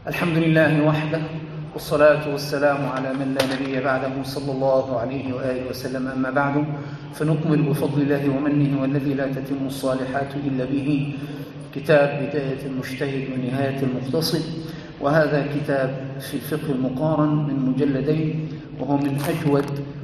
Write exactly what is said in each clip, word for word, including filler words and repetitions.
الحمد لله وحده، والصلاة والسلام على من لا نبي بعده صلى الله عليه وآله وسلم. أما بعد، فنكمل بفضل الله ومنه والذي لا تتم الصالحات إلا به كتاب بداية المجتهد ونهاية المقتصد، وهذا كتاب في الفقه المقارن من مجلدين، وهو من أجود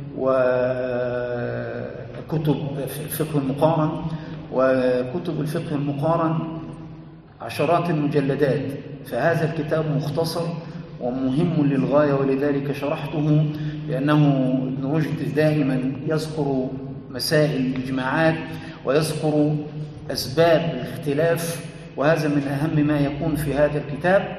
وكتب الفقه المقارن. وكتب الفقه المقارن عشرات المجلدات، فهذا الكتاب مختصر ومهم للغاية، ولذلك شرحته، لأنه ابن رشد دائما يذكر مسائل الإجماعات ويذكر أسباب الاختلاف، وهذا من أهم ما يكون في هذا الكتاب،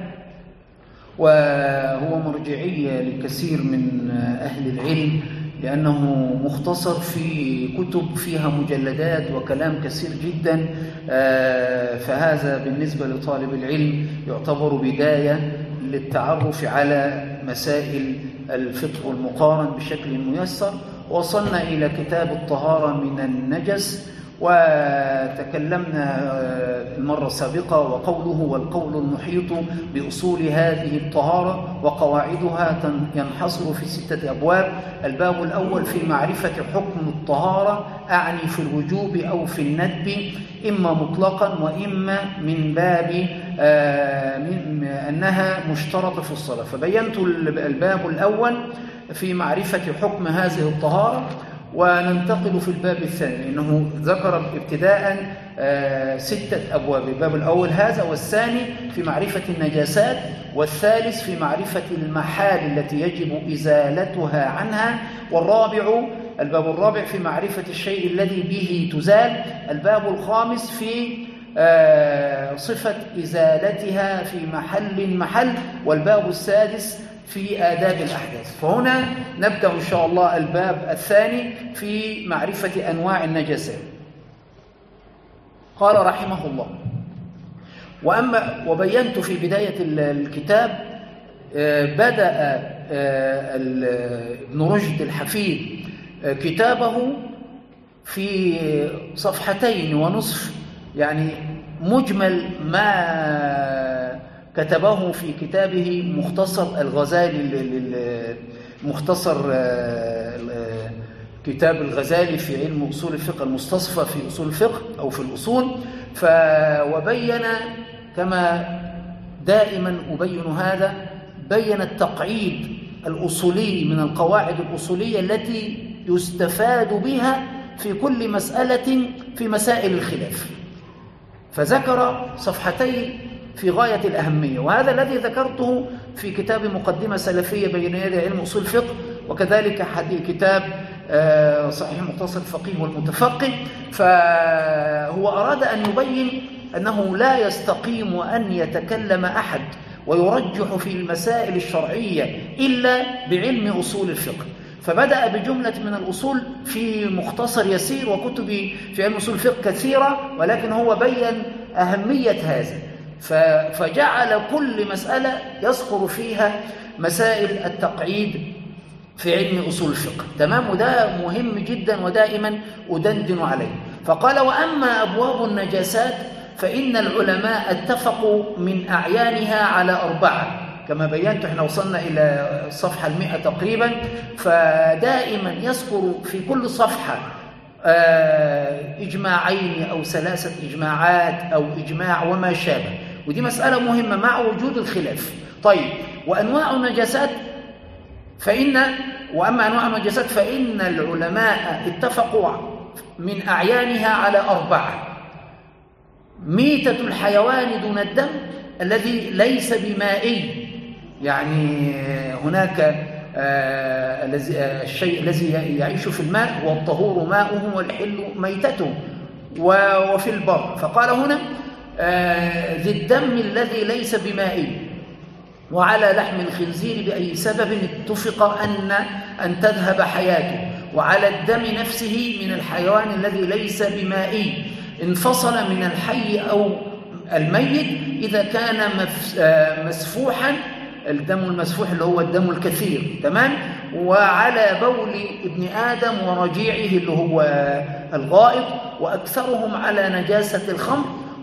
وهو مرجعية لكثير من أهل العلم، لأنه مختصر في كتب فيها مجلدات وكلام كثير جدا. فهذا بالنسبة لطالب العلم يعتبر بداية للتعرف على مسائل الفقه المقارن بشكل ميسر. وصلنا إلى كتاب الطهارة من النجس، وتكلمنا المرة السابقة وقوله والقول المحيط بأصول هذه الطهارة وقواعدها ينحصر في ستة أبواب. الباب الأول في معرفة حكم الطهارة، أعني في الوجوب أو في الندب، إما مطلقا وإما من باب آه من أنها مشترطة في الصلاة. فبينت الباب الأول في معرفة حكم هذه الطهارة، وننتقل في الباب الثاني، لأنه ذكر ابتداء آه ستة أبواب. الباب الأول هذا، والثاني في معرفة النجاسات، والثالث في معرفة المحال التي يجب إزالتها عنها، والرابع الباب الرابع في معرفة الشيء الذي به تزال، الباب الخامس في آه صفة إزالتها في محل محل، والباب السادس في آداب الأحداث. فهنا نبدأ إن شاء الله الباب الثاني في معرفة أنواع النجاسات. قال رحمه الله: وأما وبينت في بداية الكتاب بدأ ابن رشد الحفيد كتابه في صفحتين ونصف، يعني مجمل ما كتبه في كتابه مختصر الغزالي، مختصر كتاب الغزالي في علم أصول الفقه، المستصفى في أصول الفقه أو في الأصول. وبين كما دائما أبين هذا، بين التقعيد الأصولي من القواعد الأصولية التي يستفاد بها في كل مسألة في مسائل الخلاف، فذكر صفحتين في غاية الأهمية، وهذا الذي ذكرته في كتاب مقدمة سلفية بين يدي علم أصول الفقه، وكذلك حديث كتاب صحيح مختصر الفقيه والمتفقه. فهو أراد أن يبين أنه لا يستقيم أن يتكلم أحد ويرجح في المسائل الشرعية إلا بعلم أصول الفقه. فبدأ بجملة من الأصول في مختصر يسير، وكتب في علم أصول الفقه كثيرة، ولكن هو بين أهمية هذا، فجعل كل مسألة يذكر فيها مسائل التقعيد في علم أصول الفقه. تمام؟ وده مهم جدا ودائما أدندن عليه. فقال: وأما أبواب النجاسات فإن العلماء اتفقوا من أعيانها على أربعة، كما بينت. احنا وصلنا إلى الصفحة المئة تقريبا، فدائما يذكر في كل صفحة إجماعين أو ثلاثة إجماعات أو إجماع وما شابه، ودي مسألة مهمة مع وجود الخلاف. طيب، وأنواع النجاسات فإن وأما أنواع النجاسات فإن العلماء اتفقوا من أعيانها على أربعة: ميتة الحيوان دون الدم الذي ليس بمائي، يعني هناك آه آه الشيء الذي يعيش في الماء هو الطهور ماؤه والحل ميتته، وفي البر. فقال هنا آه ذي الدم الذي ليس بمائي، وعلى لحم الخنزير بأي سبب اتفق أن أن تذهب حياته، وعلى الدم نفسه من الحيوان الذي ليس بمائي انفصل من الحي أو الميت إذا كان مسفوحا، الدم المسفوح اللي هو الدم الكثير. تمام؟ وعلى بول ابن آدم ورجيعه اللي هو الغائط، وأكثرهم على نجاسة الخمر،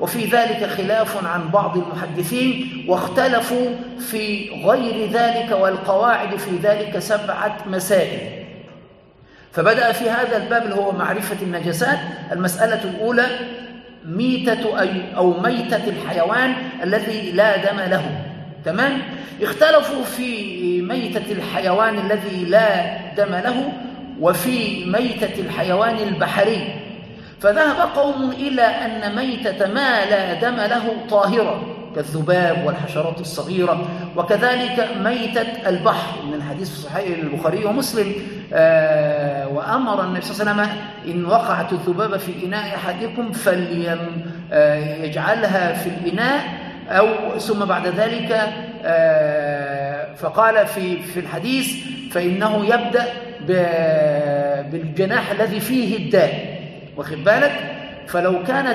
وفي ذلك خلاف عن بعض المحدثين، واختلفوا في غير ذلك، والقواعد في ذلك سبعة مسائل. فبدأ في هذا الباب اللي هو معرفة النجاسات. المسألة الأولى ميتة أو ميتة الحيوان الذي لا دم له. تمام؟ اختلفوا في ميتة الحيوان الذي لا دم له وفي ميتة الحيوان البحري. فذهب قوم إلى أن ميتة ما لا دم له طاهرة كالذباب والحشرات الصغيرة، وكذلك ميتة البحر من الحديث في صحيح البخاري ومسلم. آه وأمر النبي صلى الله عليه وسلم إن وقعت الذبابة في إناء أحدكم فليجعلها في الإناء، أو ثم بعد ذلك آه فقال في في الحديث فإنه يبدأ بالجناح الذي فيه الداء، واخد بالك؟ فلو كانت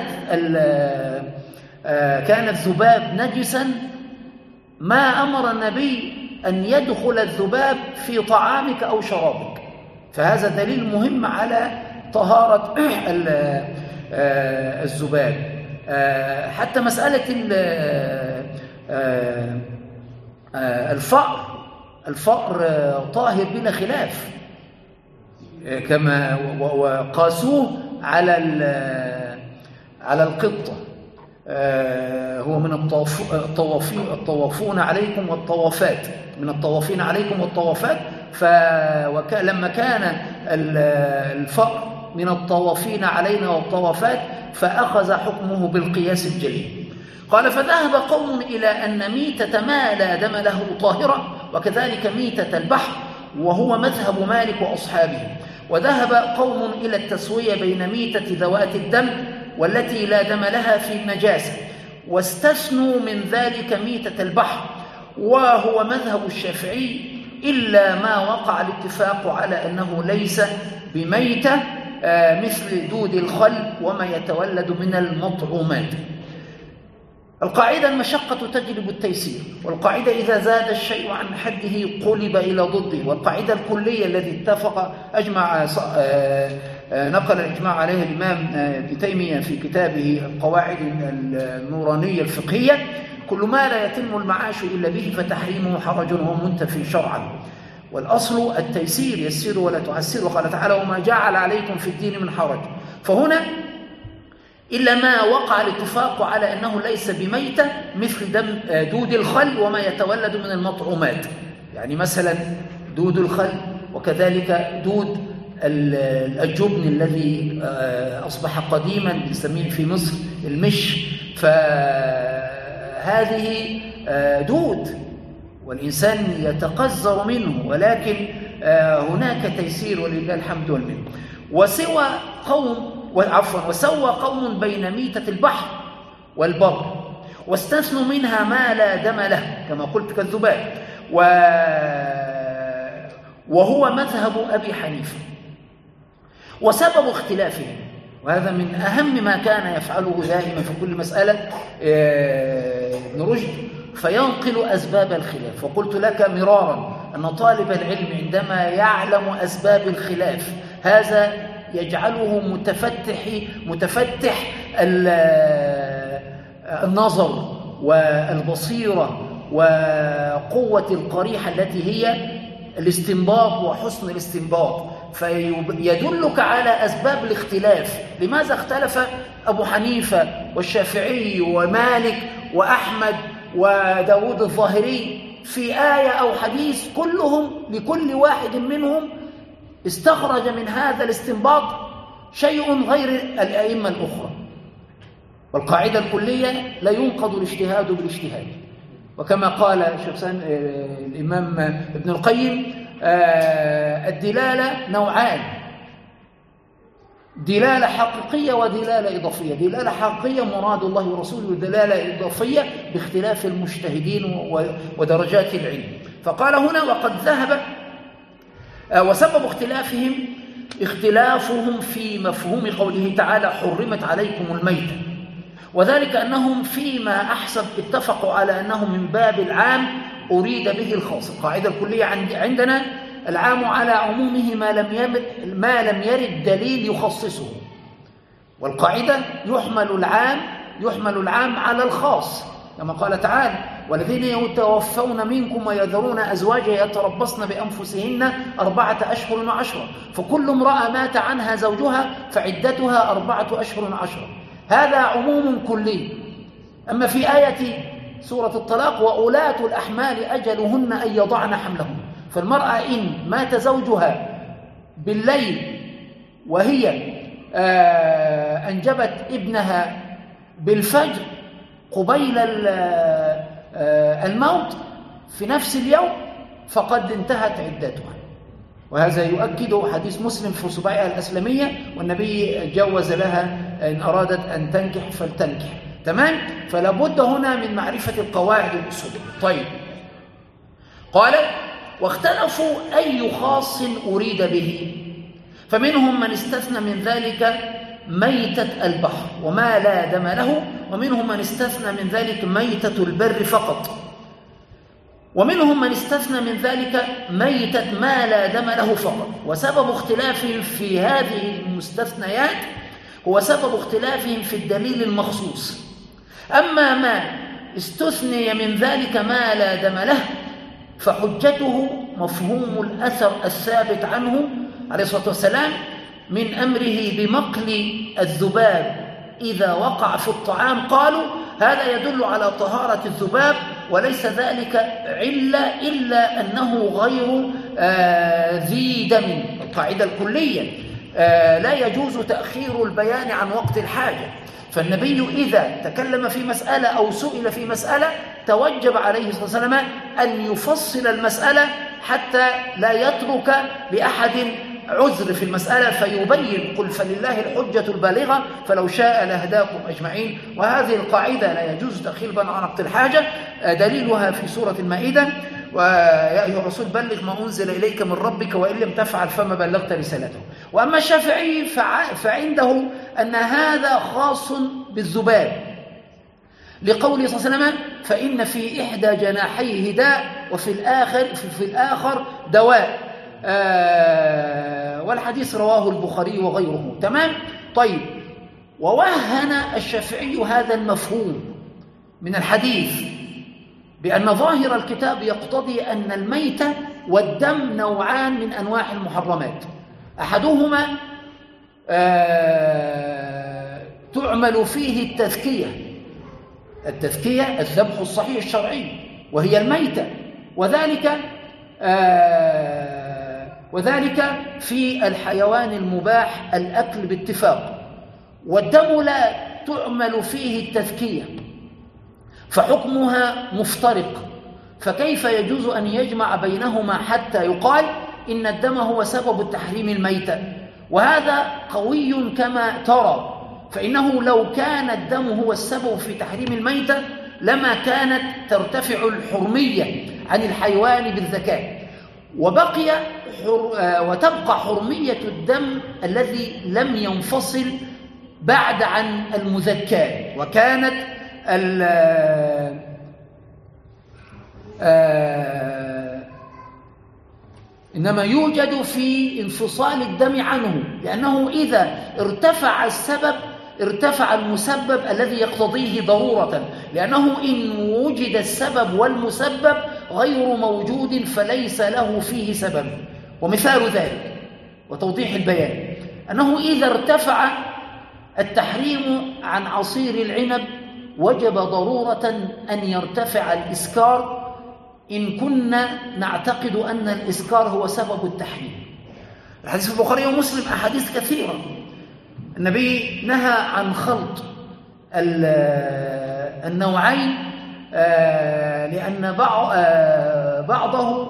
كان الذباب نجسا ما أمر النبي أن يدخل الذباب في طعامك أو شرابك. فهذا دليل مهم على طهارة الذباب. حتى مسألة الفأر الفأر طاهر بلا خلاف، كما وقاسوه على على القطة. هو من الطوافين الطوافون عليكم والطوافات، من الطوافين عليكم والطوافات. فلما كان الفأر من الطوافين علينا والطوافات فأخذ حكمه بالقياس الجلي. قال فذهب قوم إلى أن ميتة ما لا دم له طاهرة، وكذلك ميتة البحر، وهو مذهب مالك وأصحابه. وذهب قوم إلى التسوية بين ميتة ذوات الدم والتي لا دم لها في النجاسة، واستثنوا من ذلك ميتة البحر، وهو مذهب الشافعي، إلا ما وقع الاتفاق على أنه ليس بميتة مثل دود الخل وما يتولد من المطعومات. القاعدة المشقة تجلب التيسير، والقاعدة إذا زاد الشيء عن حده قلب إلى ضده. والقاعدة الكلية التي اتفق أجمع نقل الإجماع عليها الإمام ابن تيمية في كتابه القواعد النورانية الفقهية: كل ما لا يتم المعاش إلا به فتحريمه حرج وهو منتفي شرعا. والأصل التيسير، يسير ولا تعسر. وقال تعالى: وما جعل عليكم في الدين من حرج. فهنا إلا ما وقع الاتفاق على أنه ليس بميتة مثل دم دود الخل وما يتولد من المطعومات، يعني مثلا دود الخل، وكذلك دود الجبن الذي أصبح قديما نسميه في مصر المش. فهذه دود والإنسان يتقذر منه، ولكن هناك تيسير ولله الحمد والمنه. وسوى قوم عفوا وسوى قوم بين ميتة البحر والبر، واستثنوا منها ما لا دم له كما قلت كالذباب، وهو مذهب أبي حنيفة. وسبب اختلافهم، وهذا من أهم ما كان يفعله دائما في كل مسألة ابن رشد، فينقل أسباب الخلاف. وقلت لك مرارا أن طالب العلم عندما يعلم أسباب الخلاف هذا يجعله متفتح متفتح النظر والبصيرة وقوة القريحة التي هي الاستنباط وحسن الاستنباط، فيدلك على أسباب الاختلاف. لماذا اختلف أبو حنيفة والشافعي ومالك وأحمد وداود الظاهري في آية أو حديث؟ كلهم لكل واحد منهم استخرج من هذا الاستنباط شيء غير الأئمة الأخرى. والقاعدة الكلية لا ينقض الاجتهاد بالاجتهاد، وكما قال الشيخ الإمام ابن القيم: الدلالة نوعان، دلالة حقيقية ودلالة إضافية. دلالة حقيقية مراد الله ورسوله، ودلالة إضافية باختلاف المجتهدين ودرجات العلم. فقال هنا: وقد ذهب وسبب اختلافهم اختلافهم في مفهوم قوله تعالى: حرمت عليكم الميتة، وذلك أنهم فيما أحسب اتفقوا على أنه من باب العام أريد به الخاص. القاعدة الكلية عندنا: العام على عمومه ما لم يرد ما لم يرد دليل يخصصه. والقاعدة: يحمل العام يحمل العام على الخاص كما قال تعالى: والذين يتوفون منكم ويذرون أزواجا يتربصن بأنفسهن أربعة أشهر وعشرة، فكل امرأة مات عنها زوجها فعدتها أربعة أشهر وعشرة. هذا عموم كلي. أما في آية سورة الطلاق: وأولاة الأحمال أجلهن أن يضعن حملهن، فالمرأة إن مات زوجها بالليل وهي آه أنجبت ابنها بالفجر قبيل الموت في نفس اليوم فقد انتهت عدتها. وهذا يؤكد حديث مسلم في صباعها الأسلمية، والنبي جوز لها إن أرادت أن تنكح فلتنكح. تمام؟ فلا بد هنا من معرفة القواعد الأصولية. طيب، قال: واختلفوا أي خاص أريد به، فمنهم من استثنى من ذلك ميتة البحر وما لا دم له، ومنهم من استثنى من ذلك ميتة البر فقط، ومنهم من استثنى من ذلك ميتة ما لا دم له فقط. وسبب اختلافهم في هذه المستثنيات هو سبب اختلافهم في الدليل المخصوص. أما ما استثني من ذلك ما لا دم له فحجته مفهوم الأثر الثابت عنه عليه الصلاة والسلام من أمره بمقل الذباب إذا وقع في الطعام. قالوا: هذا يدل على طهارة الذباب وليس ذلك علة إلا أنه غير آه ذي دم. القاعدة الكلية: آه لا يجوز تأخير البيان عن وقت الحاجة. فالنبي إذا تكلم في مسألة أو سئل في مسألة توجب عليه الصلاة والسلام أن يفصل المسألة حتى لا يترك لأحد عذر في المسألة فيبين: قل فلله الحجة البالغة فلو شاء لهداكم أجمعين. وهذه القاعدة لا يجوز تأخير البيان عن وقت الحاجة، دليلها في سورة المائدة: ويا أيها الرسول بلغ ما أنزل إليك من ربك وإن لم تفعل فما بلغت رسالته. وأما الشافعي فعنده أن هذا خاص بالذباب لقوله صلى الله عليه وسلم: فإن في إحدى جناحيه داء وفي الآخر في الآخر دواء. آه والحديث رواه البخاري وغيره. تمام؟ طيب، ووهن الشافعي هذا المفهوم من الحديث بأن ظاهر الكتاب يقتضي أن الميت والدم نوعان من أنواع المحرمات، أحدهما آه تعمل فيه التذكية التذكية الذبح الصحيح الشرعي وهي الميتة، وذلك آه وذلك في الحيوان المباح الأكل باتفاق. والدم لا تعمل فيه التذكية فحكمها مفترق، فكيف يجوز أن يجمع بينهما حتى يقال إن الدم هو سبب التحريم الميتة؟ وهذا قوي كما ترى، فإنه لو كان الدم هو السبب في تحريم الميتة لما كانت ترتفع الحرمية عن الحيوان بالذكاء، وبقي حر... وتبقى حرمية الدم الذي لم ينفصل بعد عن المذكى. وكانت ال... آ... إنما يوجد في انفصال الدم عنه، لأنه إذا ارتفع السبب ارتفع المسبب الذي يقتضيه ضرورة، لأنه إن وجد السبب والمسبب غير موجود فليس له فيه سبب. ومثال ذلك وتوضيح البيان أنه إذا ارتفع التحريم عن عصير العنب وجب ضرورة أن يرتفع الإسكار إن كنا نعتقد أن الإسكار هو سبب التحريم. الحديث في البخاري ومسلم أحاديث كثيرة. النبي نهى عن خلط النوعين لأن بعضه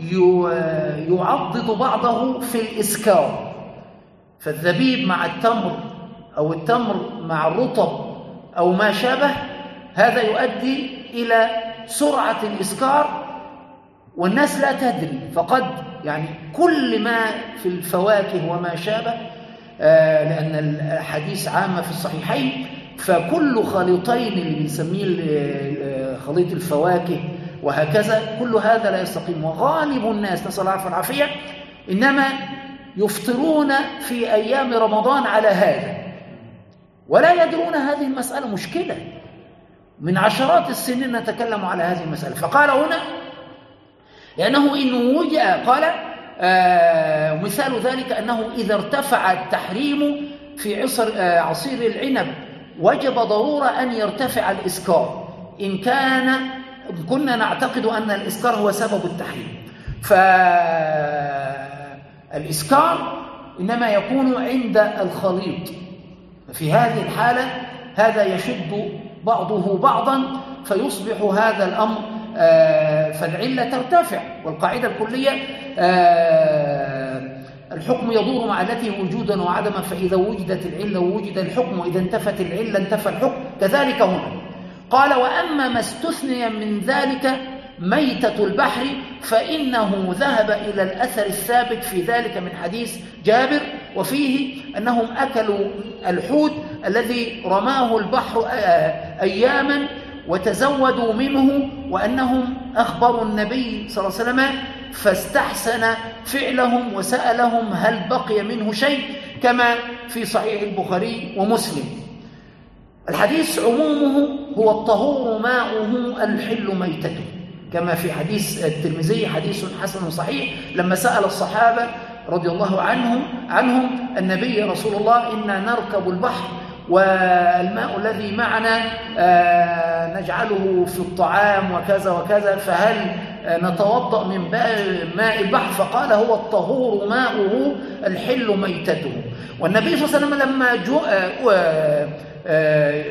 يعضد بعضه في الإسكار، فالزبيب مع التمر أو التمر مع الرطب أو ما شابه، هذا يؤدي إلى سرعة الإسكار والناس لا تدري، فقد يعني كل ما في الفواكه وما شابه، آه لأن الحديث عامة في الصحيحين، فكل خليطين اللي بنسميه خليط الفواكه وهكذا كل هذا لا يستقيم. وغالب الناس نسأل الله العافية إنما يفطرون في أيام رمضان على هذا، ولا يدرون هذه المسألة. مشكلة، من عشرات السنين نتكلم على هذه المسألة. فقال هنا لأنه إن وجد، قال آه مثال ذلك أنه إذا ارتفع التحريم في عصر آه عصير العنب وجب ضرورة أن يرتفع الإسكار، إن كان كنا نعتقد أن الإسكار هو سبب التحريم. فالإسكار إنما يكون عند الخليط، في هذه الحالة هذا يشد بعضه بعضا فيصبح هذا الأمر آه فالعلة ترتفع. والقاعدة الكلية آه الحكم يدور مع التي وجودا وعدما، فإذا وجدت العلة ووجد الحكم، وإذا انتفت العلة انتفى الحكم. كذلك هنا قال وأما ما استثني من ذلك ميتة البحر فإنه ذهب إلى الأثر الثابت في ذلك من حديث جابر، وفيه أنهم أكلوا الحوت الذي رماه البحر أياما وتزودوا منه، وأنهم أخبروا النبي صلى الله عليه وسلم فاستحسن فعلهم وسألهم هل بقي منه شيء، كما في صحيح البخاري ومسلم. الحديث عمومه هو الطهور ماؤه الحل ميتته، كما في حديث الترمذي حديث حسن صحيح لما سأل الصحابة رضي الله عنهم عنهم النبي رسول الله إنا نركب البحر والماء الذي معنا آه نجعله في الطعام وكذا وكذا، فهل آه نتوضأ من ماء البحر؟ فقال هو الطهور ماؤه الحل ميتته. والنبي صلى الله عليه وسلم لما جو آه آه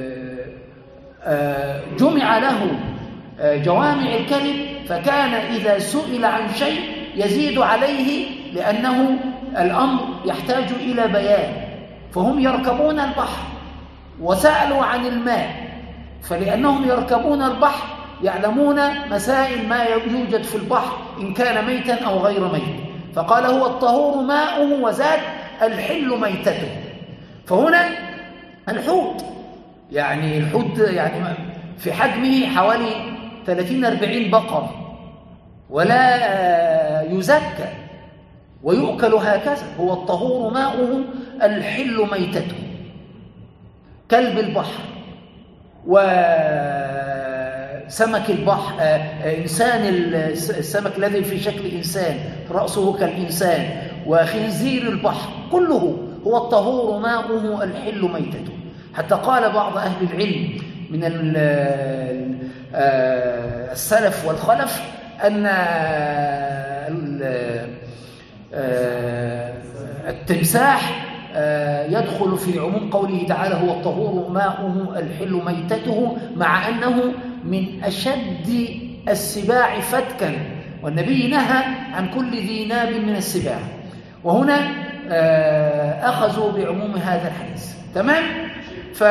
آه جمع له جوامع الكلم، فكان إذا سئل عن شيء يزيد عليه، لأنه الأمر يحتاج إلى بيان. فهم يركبون البحر وسألوا عن الماء، فلأنهم يركبون البحر يعلمون مسائل ما يوجد في البحر إن كان ميتا أو غير ميت، فقال هو الطهور ماؤه وزاد الحل ميتته. فهنا الحوت، يعني الحوت يعني في حجمه حوالي ثلاثين أربعين بقر، ولا يزكى ويؤكل هكذا، هو الطهور ماؤه الحل ميتته. كلب البحر وسمك البحر، إنسان السمك الذي في شكل إنسان رأسه كالإنسان، وخنزير البحر، كله هو الطهور ماؤه الحل ميتته. حتى قال بعض أهل العلم من السلف والخلف أن التمساح يدخل في عموم قوله تعالى هو الطهور ماؤه الحل ميتته، مع أنه من أشد السباع فتكا، والنبي نهى عن كل ذي ناب من السباع. وهنا أخذوا بعموم هذا الحديث. تمام؟ ف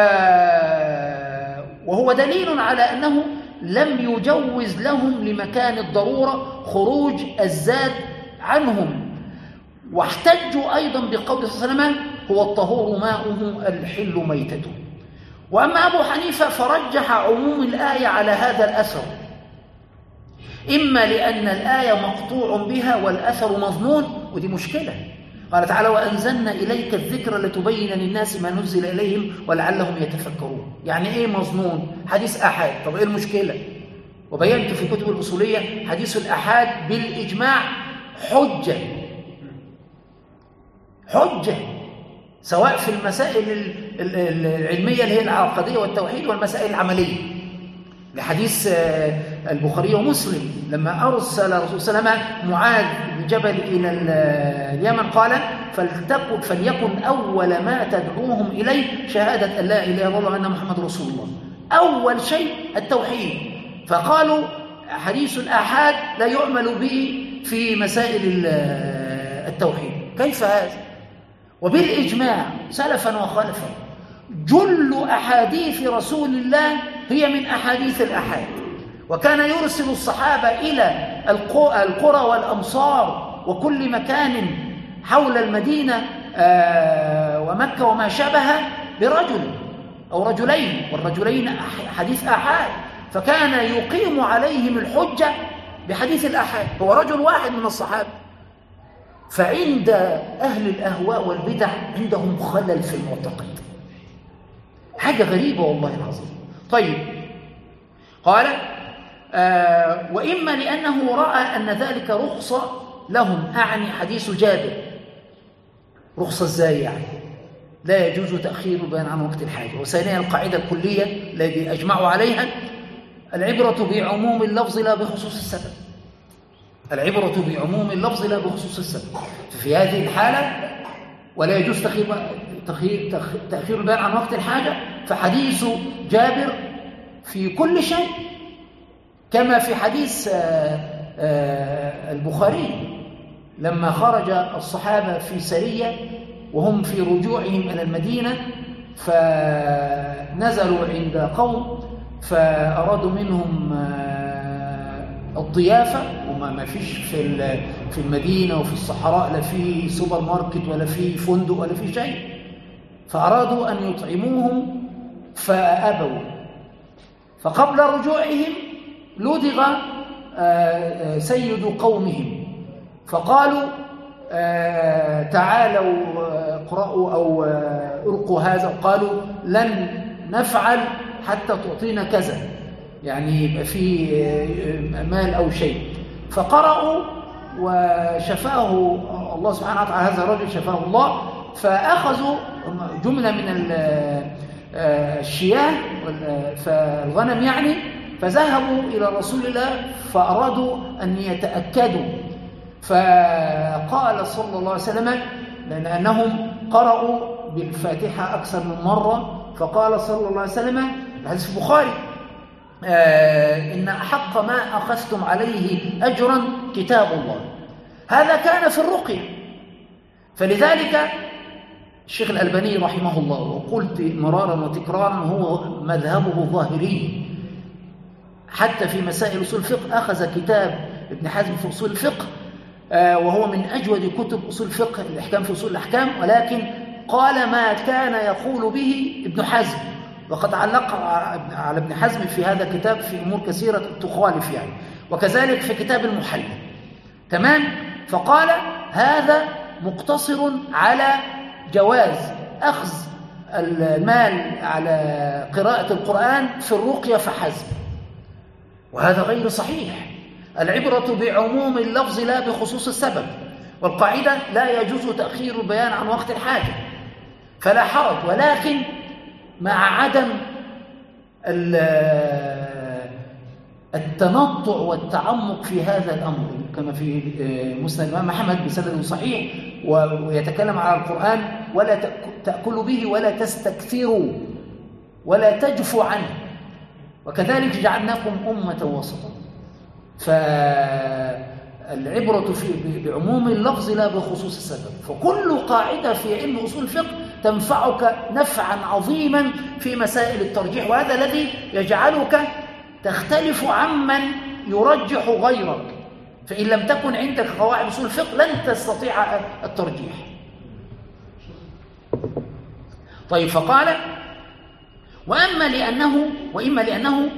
وهو دليل على أنه لم يجوز لهم لمكان الضرورة خروج الزاد عنهم. واحتجوا أيضا بقول صلى الله عليه وسلم هو الطهور ماؤه الحل ميتته. وأما أبو حنيفة فرجح عموم الآية على هذا الأثر، إما لأن الآية مقطوع بها والأثر مظنون، ودي مشكلة. قال تعالى وأنزلنا إليك الذكر لتبين للناس ما نزل إليهم ولعلهم يتفكرون. يعني إيه مظنون؟ حديث أحاد. طب إيه المشكلة؟ وبينت في كتب الأصولية حديث الأحاد بالإجماع حجة حجة سواء في المسائل العلمية اللي هي العقدية والتوحيد والمسائل العملية، لحديث البخاري ومسلم لما أرسل الرسول صلى الله عليه وسلم معاذ بن جبل إلى اليمن قال فلتكن فليكن أول ما تدعوهم إليه شهادة أن لا إله إلا الله وأن محمد رسول الله. أول شيء التوحيد. فقالوا حديث الآحاد لا يعمل به في مسائل التوحيد. كيف هذا؟ وبالإجماع سلفا وخلفا جل أحاديث رسول الله هي من أحاديث الأحاد، وكان يرسل الصحابة إلى القرى والأمصار وكل مكان حول المدينة ومكة وما شابه برجل أو رجلين، والرجلين حديث أحاد، فكان يقيم عليهم الحجة بحديث الأحاد. هو رجل واحد من الصحابة. فعند أهل الأهواء والبدع عندهم خلل في المعتقد، حاجة غريبة والله العظيم. طيب قال آه وإما لأنه رأى أن ذلك رخصة لهم، أعني حديث جابر. رخصة إزاي يعني؟ لا يجوز تأخير البيان عن وقت الحاجة. وثانيا القاعدة الكلية التي أجمعوا عليها: العبرة بعموم اللفظ لا بخصوص السبب. العبرة بعموم اللفظ لا بخصوص السبب. ففي هذه الحالة ولا يجوز تأخير تأخير تأخير البيان عن وقت الحاجة، فحديث جابر في كل شيء، كما في حديث البخاري لما خرج الصحابة في سرية وهم في رجوعهم إلى المدينة، فنزلوا عند قوم فأرادوا منهم الضيافة، وما ما فيش في في المدينة وفي الصحراء لا في سوبر ماركت ولا في فندق ولا في شيء، فأرادوا أن يطعموهم فأبوا. فقبل رجوعهم لدغ سيد قومهم فقالوا تعالوا اقرأوا أو ارقوا هذا، قالوا لن نفعل حتى تعطينا كذا، يعني يبقى في مال أو شيء. فقرأوا وشفاه الله سبحانه وتعالى، هذا الرجل شفاه الله، فأخذوا جملة من الشياه فالغنم يعني، فذهبوا إلى رسول الله فأرادوا أن يتأكدوا، فقال صلى الله عليه وسلم لأنهم قرأوا بالفاتحة أكثر من مرة، فقال صلى الله عليه وسلم الحديث البخاري آه إن أحق ما أخذتم عليه أجرا كتاب الله. هذا كان في الرقية. فلذلك الشيخ الألباني رحمه الله، وقلت مرارا وتكرارا هو مذهبه الظاهري، حتى في مسائل أصول الفقه أخذ كتاب ابن حزم في أصول الفقه آه وهو من أجود كتب أصول الفقه الإحكام في أصول الأحكام، ولكن قال ما كان يقول به ابن حزم، وقد علق على ابن حزم في هذا الكتاب في أمور كثيرة تخالف يعني، وكذلك في كتاب المحلى. تمام. فقال هذا مقتصر على جواز أخذ المال على قراءة القرآن في الرقية فحسب، وهذا غير صحيح. العبرة بعموم اللفظ لا بخصوص السبب، والقاعدة لا يجوز تأخير البيان عن وقت الحاجة، فلا حرج، ولكن مع عدم التنطع والتعمق في هذا الأمر، كما في مسند الإمام محمد بسند صحيح، ويتكلم على القرآن ولا تأكلوا به ولا تستكثروا ولا تجفوا عنه، وكذلك جعلناكم أمة وسطا. فالعبرة في بعموم اللفظ لا بخصوص السبب. فكل قاعدة في علم أصول الفقه تنفعك نفعا عظيما في مسائل الترجيح، وهذا الذي يجعلك تختلف عمن يرجح غيرك. فإن لم تكن عندك قواعد أصول الفقه لن تستطيع الترجيح. طيب فقال وأما لأنه وإما لأنه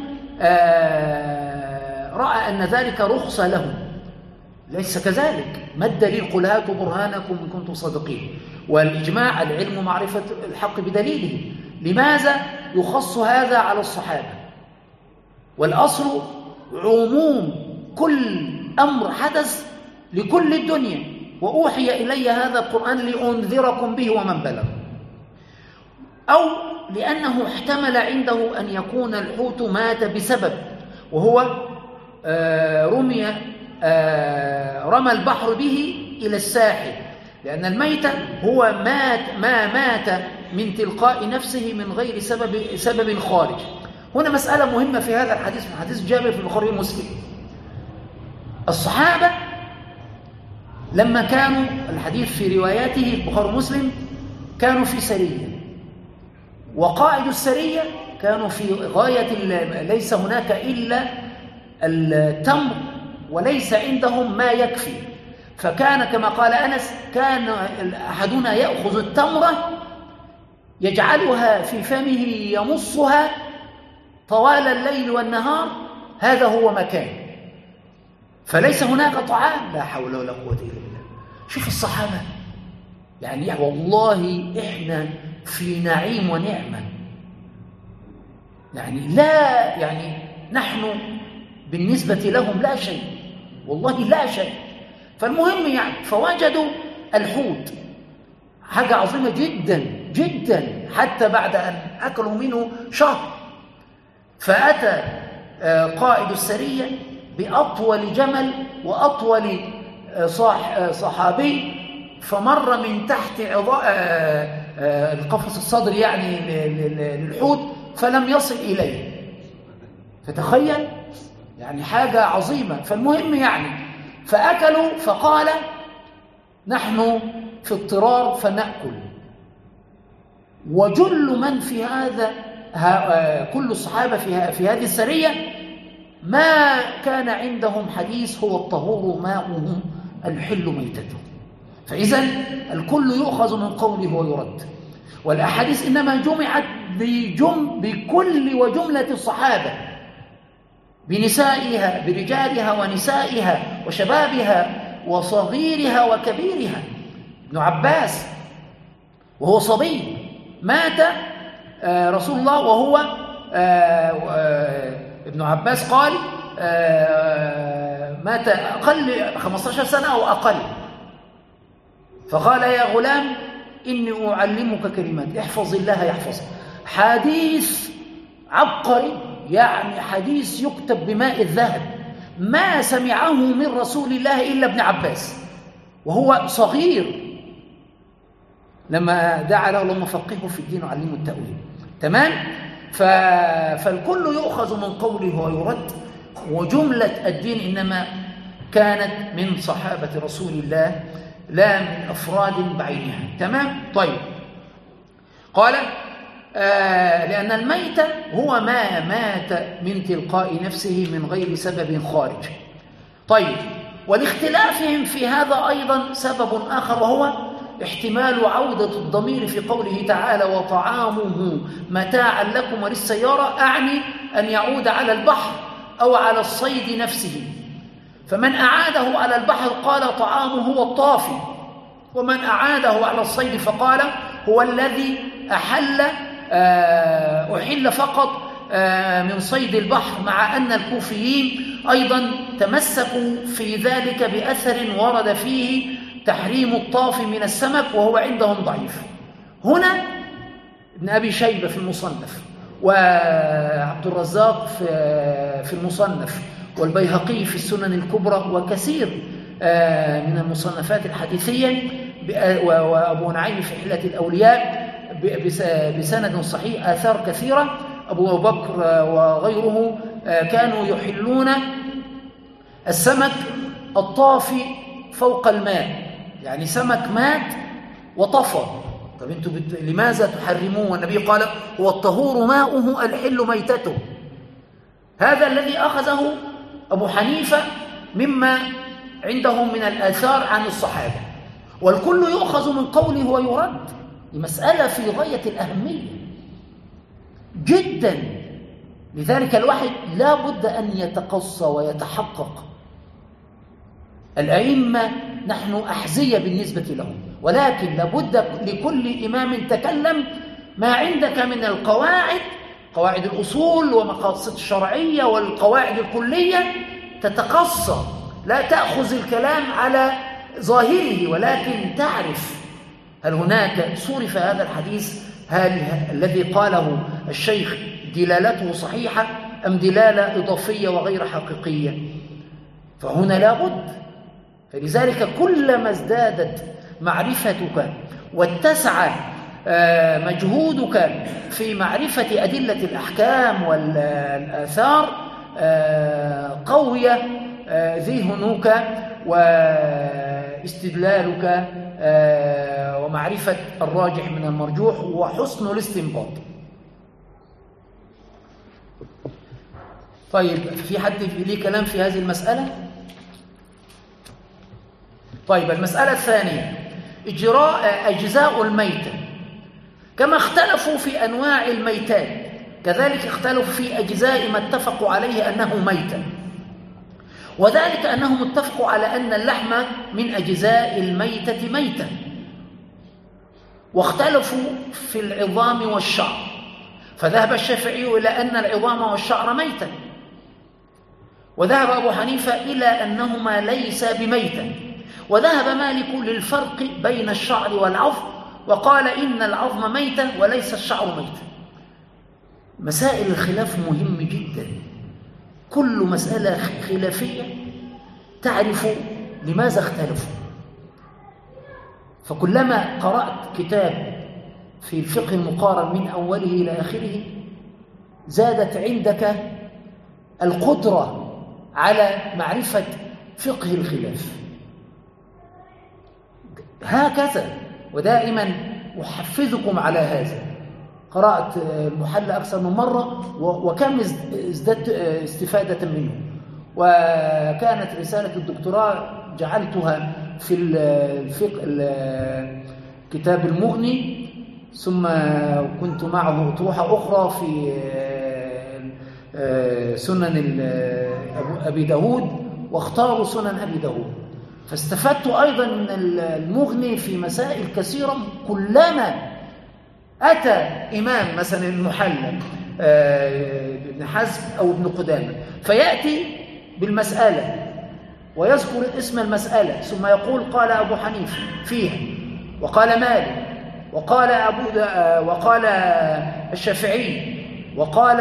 آه رأى أن ذلك رخصة له. ليس كذلك. ما الدليل؟ قل هاتوا برهانكم إن كنتم صادقين. والإجماع العلم معرفة الحق بدليله. لماذا يخص هذا على الصحابة؟ والأصل عموم كل أمر حدث لكل الدنيا، وأوحي إلي هذا القرآن لأنذركم به ومن بلغ. أو لأنه احتمل عنده أن يكون الحوت مات بسبب، وهو آه رمي آه رمى البحر به إلى الساحل، لأن الميت هو مات ما مات من تلقاء نفسه من غير سبب سبب خارج. هنا مسألة مهمة في هذا الحديث، من حديث جابر في البخاري ومسلم. الصحابة لما كانوا، الحديث في رواياته البخاري ومسلم، كانوا في سرية، وقائد السرية كانوا في غاية ليس هناك إلا التمر وليس عندهم ما يكفي، فكان كما قال أنس كان أحدنا يأخذ التمرة يجعلها في فمه يمصها طوال الليل والنهار، هذا هو مكان، فليس هناك طعام. لا حول ولا قوة إلا بالله. شوف الصحابة، يعني والله إحنا في نعيم ونعمة، يعني لا يعني نحن بالنسبة لهم لا شيء، والله لا شيء. فالمهم يعني فوجدوا الحوت حاجة عظيمة جدا جدا، حتى بعد أن أكلوا منه شهر. فأتى قائد السرية بأطول جمل وأطول صحابي، فمر من تحت القفص الصدري يعني للحوت فلم يصل إليه. فتخيل يعني حاجة عظيمة. فالمهم يعني فأكلوا، فقال نحن في اضطرار فنأكل. وجل من في هذا كل الصحابة في في هذه السرية ما كان عندهم حديث هو الطهور ماؤه الحل ميتته. فإذا الكل يؤخذ من قوله ويرد. والأحاديث إنما جمعت بجم بكل وجملة الصحابة، بنسائها برجالها ونسائها وشبابها وصغيرها وكبيرها. ابن عباس وهو صبي مات رسول الله وهو ابن عباس قال مات أقل خمسة عشر سنة أو أقل. فقال يا غلام إني أعلمك كلمات احفظ الله يحفظك. حديث عبقري، يعني حديث يكتب بماء الذهب، ما سمعه من رسول الله إلا ابن عباس وهو صغير، لما دعا له اللهم فقهه في الدين وعلمه التأويل. تمام؟ ف... فالكل يؤخذ من قوله ويرد. وجملة الدين إنما كانت من صحابة رسول الله لا من أفراد بعينها. تمام؟ طيب. قال آه لأن الميت هو ما مات من تلقاء نفسه من غير سبب خارج. طيب. ولاختلافهم في هذا أيضا سبب آخر، وهو احتمال عودة الضمير في قوله تعالى وطعامه متاعا لكم وللسيارة، أعني أن يعود على البحر أو على الصيد نفسه. فمن أعاده على البحر قال طعامه هو الطافي، ومن أعاده على الصيد فقال هو الذي أحل أحل فقط من صيد البحر، مع أن الكوفيين أيضا تمسكوا في ذلك بأثر ورد فيه تحريم الطافي من السمك وهو عندهم ضعيف. هنا ابن أبي شيبة في المصنف، وعبد الرزاق في المصنف، والبيهقي في السنن الكبرى، وكثير من المصنفات الحديثية، وأبو نعيم في حلة الأولياء بسند صحيح آثار كثيرة. أبو بكر وغيره كانوا يحلون السمك الطافي فوق الماء، يعني سمك مات وطفى. طب انتوا بت... لماذا تحرموه؟ والنبي قال هو الطهور ماؤه الحل ميتته. هذا الذي أخذه أبو حنيفة مما عندهم من الآثار عن الصحابة. والكل يؤخذ من قوله ويرد. مسألة في غاية الأهمية جدا. لذلك الواحد لا بد أن يتقصى ويتحقق. الأئمة نحن أحذية بالنسبة لهم، ولكن لابد لكل إمام تكلم ما عندك من القواعد، قواعد الأصول ومقاصد الشرعية والقواعد الكلية، تتقصى، لا تأخذ الكلام على ظاهره، ولكن تعرف هل هناك صرف هذا الحديث، هل الذي قاله الشيخ دلالته صحيحة أم دلالة إضافية وغير حقيقية. فهنا لابد. فلذلك كلما ازدادت معرفتك واتسع مجهودك في معرفة أدلة الأحكام والآثار قوي ذهنك واستدلالك ومعرفة الراجح من المرجوح وحسن الاستنباط. طيب، في حد ليه كلام في هذه المسألة؟ طيب، المسألة الثانية إجراء أجزاء الميتة. كما اختلفوا في أنواع الميتات كذلك اختلفوا في أجزاء ما اتفقوا عليه أنه ميتة، وذلك أنهم اتفقوا على أن اللحم من أجزاء الميتة ميتة، واختلفوا في العظام والشعر. فذهب الشافعي إلى أن العظام والشعر ميتا، وذهب أبو حنيفة إلى أنهما ليس بميتا، وذهب مالك للفرق بين الشعر والعظم وقال إن العظم ميتا وليس الشعر ميتا. مسائل الخلاف مهم جدا، كل مسألة خلافية تعرف لماذا اختلفوا. فكلما قرأت كتاب في الفقه المقارن من أوله إلى آخره زادت عندك القدرة على معرفة فقه الخلاف. هكذا، ودائما أحفزكم على هذا. قرأت المحل أكثر من مرة وكم ازددت استفادة منه، وكانت رسالة الدكتوراه جعلتها في الفقه كتاب المغني، ثم كنت معه أطروحة أخرى في سنن أبي داود، واختاروا سنن أبي داود، فاستفدت أيضا من المغني في مسائل كثيرة. كلما أتى إمام مثلا المحلل ابن حزم أو ابن قدامة فيأتي بالمسألة ويذكر اسم المسألة ثم يقول قال أبو حنيفة فيها، وقال مالك، وقال أبو وقال الشافعي، وقال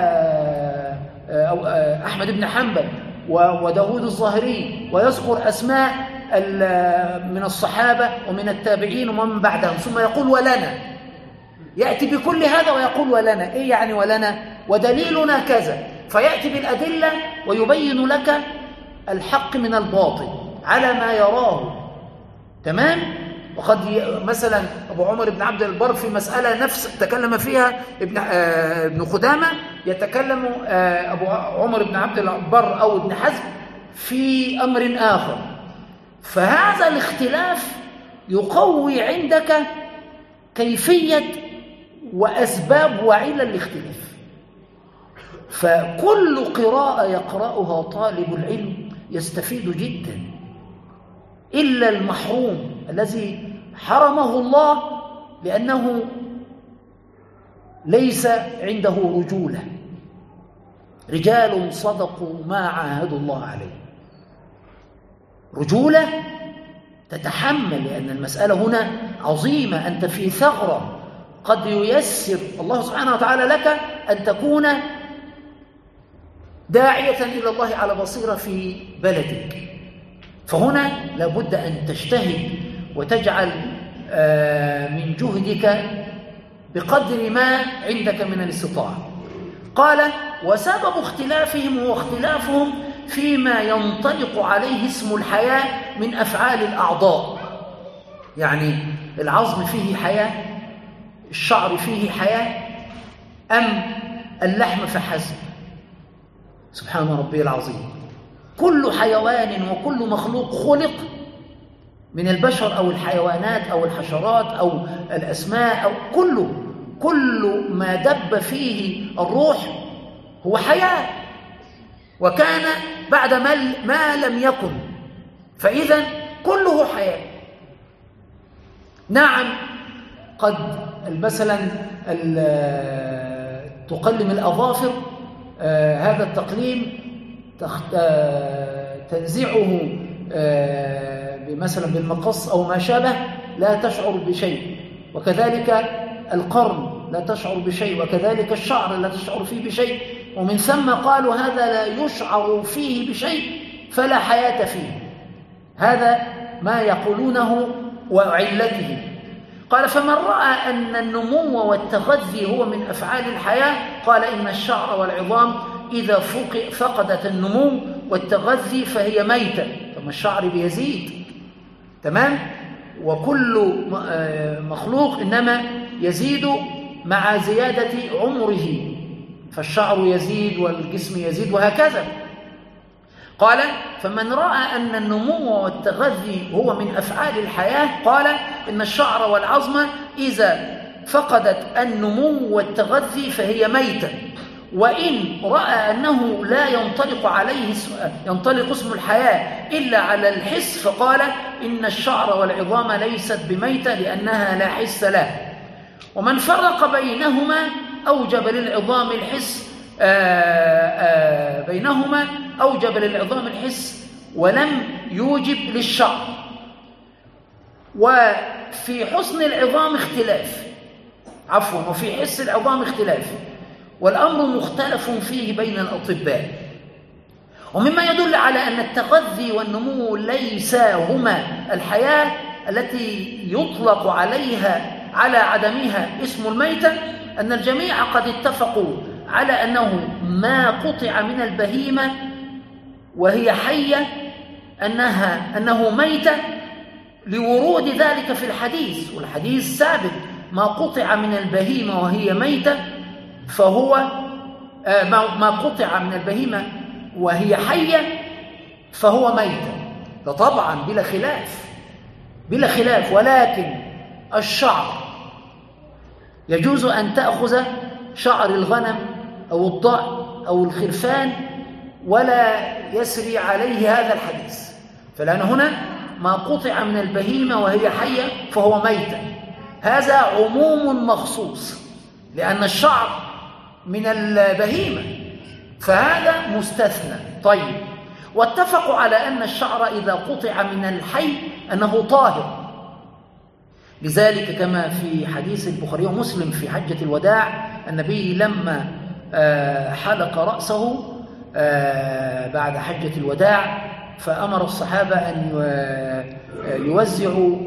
أحمد بن حنبل وداود الظاهري، ويذكر أسماء من الصحابة ومن التابعين ومن بعدهم، ثم يقول ولنا، يأتي بكل هذا ويقول ولنا. إيه يعني ولنا؟ ودليلنا كذا، فيأتي بالأدلة ويبين لك الحق من الباطل على ما يراه. تمام؟ وقد مثلا أبو عمر بن عبد البر في مسألة نفس تكلم فيها ابن آه ابن قدامة، يتكلم آه أبو عمر بن عبد البر أو ابن حزم في أمر آخر. فهذا الاختلاف يقوي عندك كيفية وأسباب وعلل الاختلاف. فكل قراءة يقرأها طالب العلم يستفيد جدا، إلا المحروم الذي حرمه الله لأنه ليس عنده رجولة. رجال صدقوا ما عاهدوا الله عليه، رجولة تتحمل، لأن المسألة هنا عظيمة، أنت في ثغرة قد ييسر الله سبحانه وتعالى لك أن تكون داعية إلى الله على بصيرة في بلدك. فهنا لابد أن تجتهد وتجعل من جهدك بقدر ما عندك من الاستطاعة. قال وسبب اختلافهم هو اختلافهم فيما ينطلق عليه اسم الحياة من أفعال الأعضاء. يعني العظم فيه حياة، الشعر فيه حياة، أم اللحم فحسب؟ سبحان ربي العظيم. كل حيوان وكل مخلوق خلق من البشر أو الحيوانات أو الحشرات أو الأسماء أو كله، كل ما دب فيه الروح هو حياة، وكان بعد ما لم يكن، فإذا كله حياة. نعم، قد مثلا تقلم الأظافر، آه هذا التقليم آه تنزعه آه مثلا بالمقص أو ما شابه لا تشعر بشيء، وكذلك القرن لا تشعر بشيء، وكذلك الشعر لا تشعر فيه بشيء، ومن ثم قالوا هذا لا يشعر فيه بشيء فلا حياة فيه. هذا ما يقولونه وعلته. قال فمن رأى أن النمو والتغذي هو من أفعال الحياة قال إن الشعر والعظام إذا فقدت النمو والتغذي فهي ميتة. فما الشعر بيزيد، تمام؟ وكل مخلوق إنما يزيد مع زيادة عمره، فالشعر يزيد والجسم يزيد وهكذا. قال فمن رأى أن النمو والتغذي هو من أفعال الحياة قال إن الشعر والعظم إذا فقدت النمو والتغذي فهي ميتة. وإن رأى أنه لا ينطلق عليه ينطلق اسم الحياة إلا على الحس فقال إن الشعر والعظام ليست بميتة لأنها لا حس لها. ومن فرق بينهما أوجب للعظام الحس بينهما أوجب للعظام الحس ولم يوجب للشعر. وفي حسن العظام اختلاف عفوا وفي حس العظام اختلاف، والأمر مختلف فيه بين الأطباء. ومما يدل على أن التغذي والنمو ليس هما الحياة التي يطلق عليها على عدمها اسم الميتة، أن الجميع قد اتفقوا على أنه ما قطع من البهيمة وهي حية أنها أنه ميتة لورود ذلك في الحديث، والحديث ثابت: ما قطع من البهيمة وهي ميتة فهو آه ما قطع من البهيمة وهي حية فهو ميتة. ده طبعا بلا خلاف بلا خلاف. ولكن الشعر يجوز أن تأخذ شعر الغنم أو الضأن أو الخرفان ولا يسري عليه هذا الحديث، فلأن هنا ما قطع من البهيمة وهي حية فهو ميتة، هذا عموم مخصوص لأن الشعر من البهيمة، فهذا مستثنى. طيب، واتفقوا على أن الشعر إذا قطع من الحي أنه طاهر، لذلك كما في حديث البخاري ومسلم في حجة الوداع النبي لما حلق رأسه بعد حجة الوداع فأمر الصحابة أن يوزعوا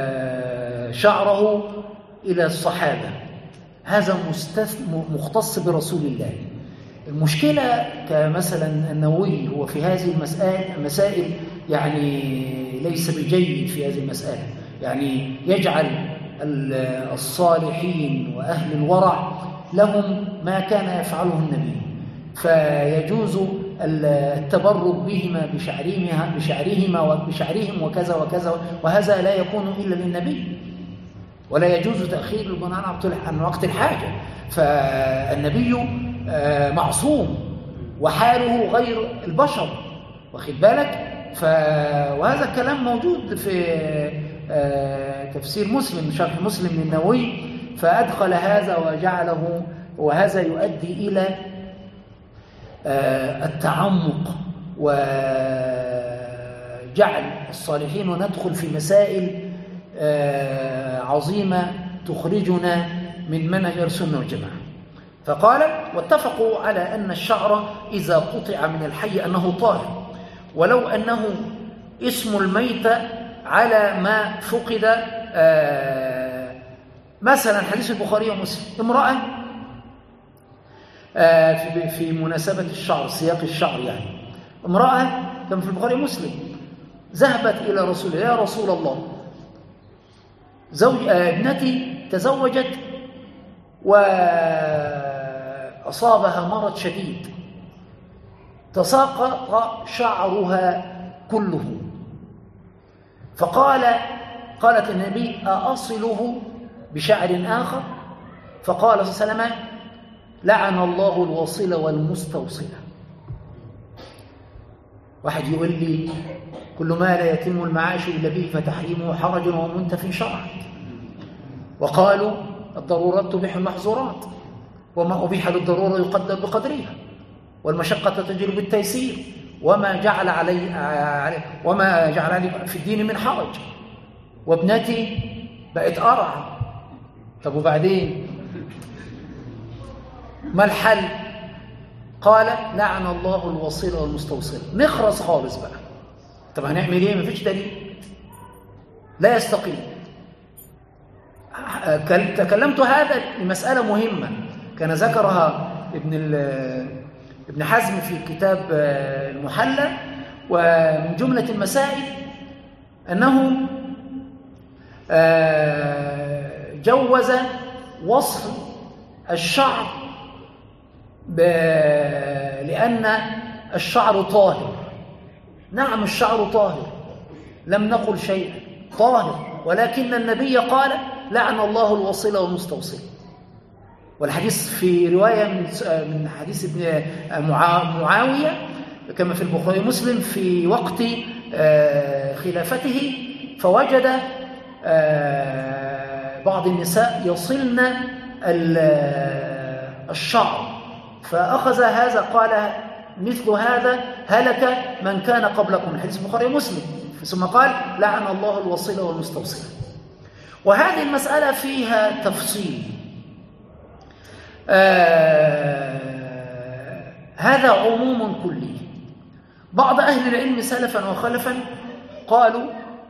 شعره إلى الصحابة، هذا مختص برسول الله. المشكلة كمثلا النووي هو في هذه المسائل يعني ليس بجيد في هذه المسألة، يعني يجعل الصالحين وأهل الورع لهم ما كان يفعله النبي، فيجوز التبرك بهما بشعرهما بشعرهما وبشعرهم وكذا وكذا، وهذا لا يكون إلا للنبي، ولا يجوز تأخير البنان عن وقت الحاجة. فالنبي معصوم وحاله غير البشر، واخد بالك؟ ف... وهذا الكلام موجود في تفسير مسلم، شرح مسلم للنووي، فأدخل هذا وجعله، وهذا يؤدي إلى التعمق وجعل الصالحين، وندخل في مسائل عظيمة تخرجنا من منهج السنة والجماعة. فقال: واتفقوا على أن الشعر إذا قطع من الحي أنه طاهر، ولو أنه اسم الميت على ما فقد. مثلا حديث البخاري ومسلم، امرأة في مناسبة الشعر، سياق الشعر يعني، امرأة كما في البخاري ومسلم ذهبت إلى رسول الله: يا رسول الله، زوج ابنتي تزوجت وأصابها مرض شديد تساقط شعرها كله، فقال قالت النبي: أأصله بشعر آخر؟ فقال صلى الله عليه وسلم: لعن الله الوصل والمستوصلة. واحد يقول لي: كل ما لا يتم المعاش إلا به فتحريمه حرج ومنتف شرعا، وقالوا الضرورات تبيح المحظورات، وما أبيح للضرورة يقدر بقدرها، والمشقة تجلب التيسير، وما جعل علي وما جعل علي في الدين من حرج. وابنتي بقت أرعى، طب وبعدين ما الحل؟ قال: لعن الله الوصيل والمستوصل. نخرس خالص بقى. طب هنعمل ايه؟ مفيش دليل، لا يستقيم. تكلمت هذا لمسألة مهمة كان ذكرها ابن ابن حزم في كتاب المحلى، ومن جملة المسائل أنه جوز وصل الشعر لأن الشعر طاهر. نعم الشعر طاهر، لم نقل شيئا، طاهر، ولكن النبي قال: لعن الله الوصل والمستوصل. والحديث في رواية من حديث ابن معاوية كما في البخاري ومسلم في وقت خلافته، فوجد بعض النساء يصلن الشعر، فأخذ هذا قال مثل هذا هلك من كان قبلكم، حديث البخاري ومسلم. ثم قال لعن الله الوصيلة والمستوصلة. وهذه المسألة فيها تفصيل. آه هذا عموم كلي. بعض أهل العلم سلفا وخلفا قالوا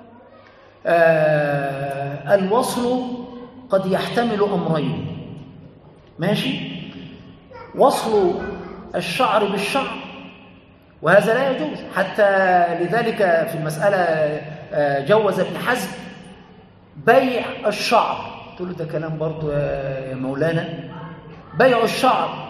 آه الوصل قد يحتمل أمرين، ماشي، وصل الشعر بالشعر، وهذا لا يجوز، حتى لذلك في المسألة آه جوز ابن حزم بيع الشعر. قلت له ده كلام برضو يا مولانا، بيع الشعر،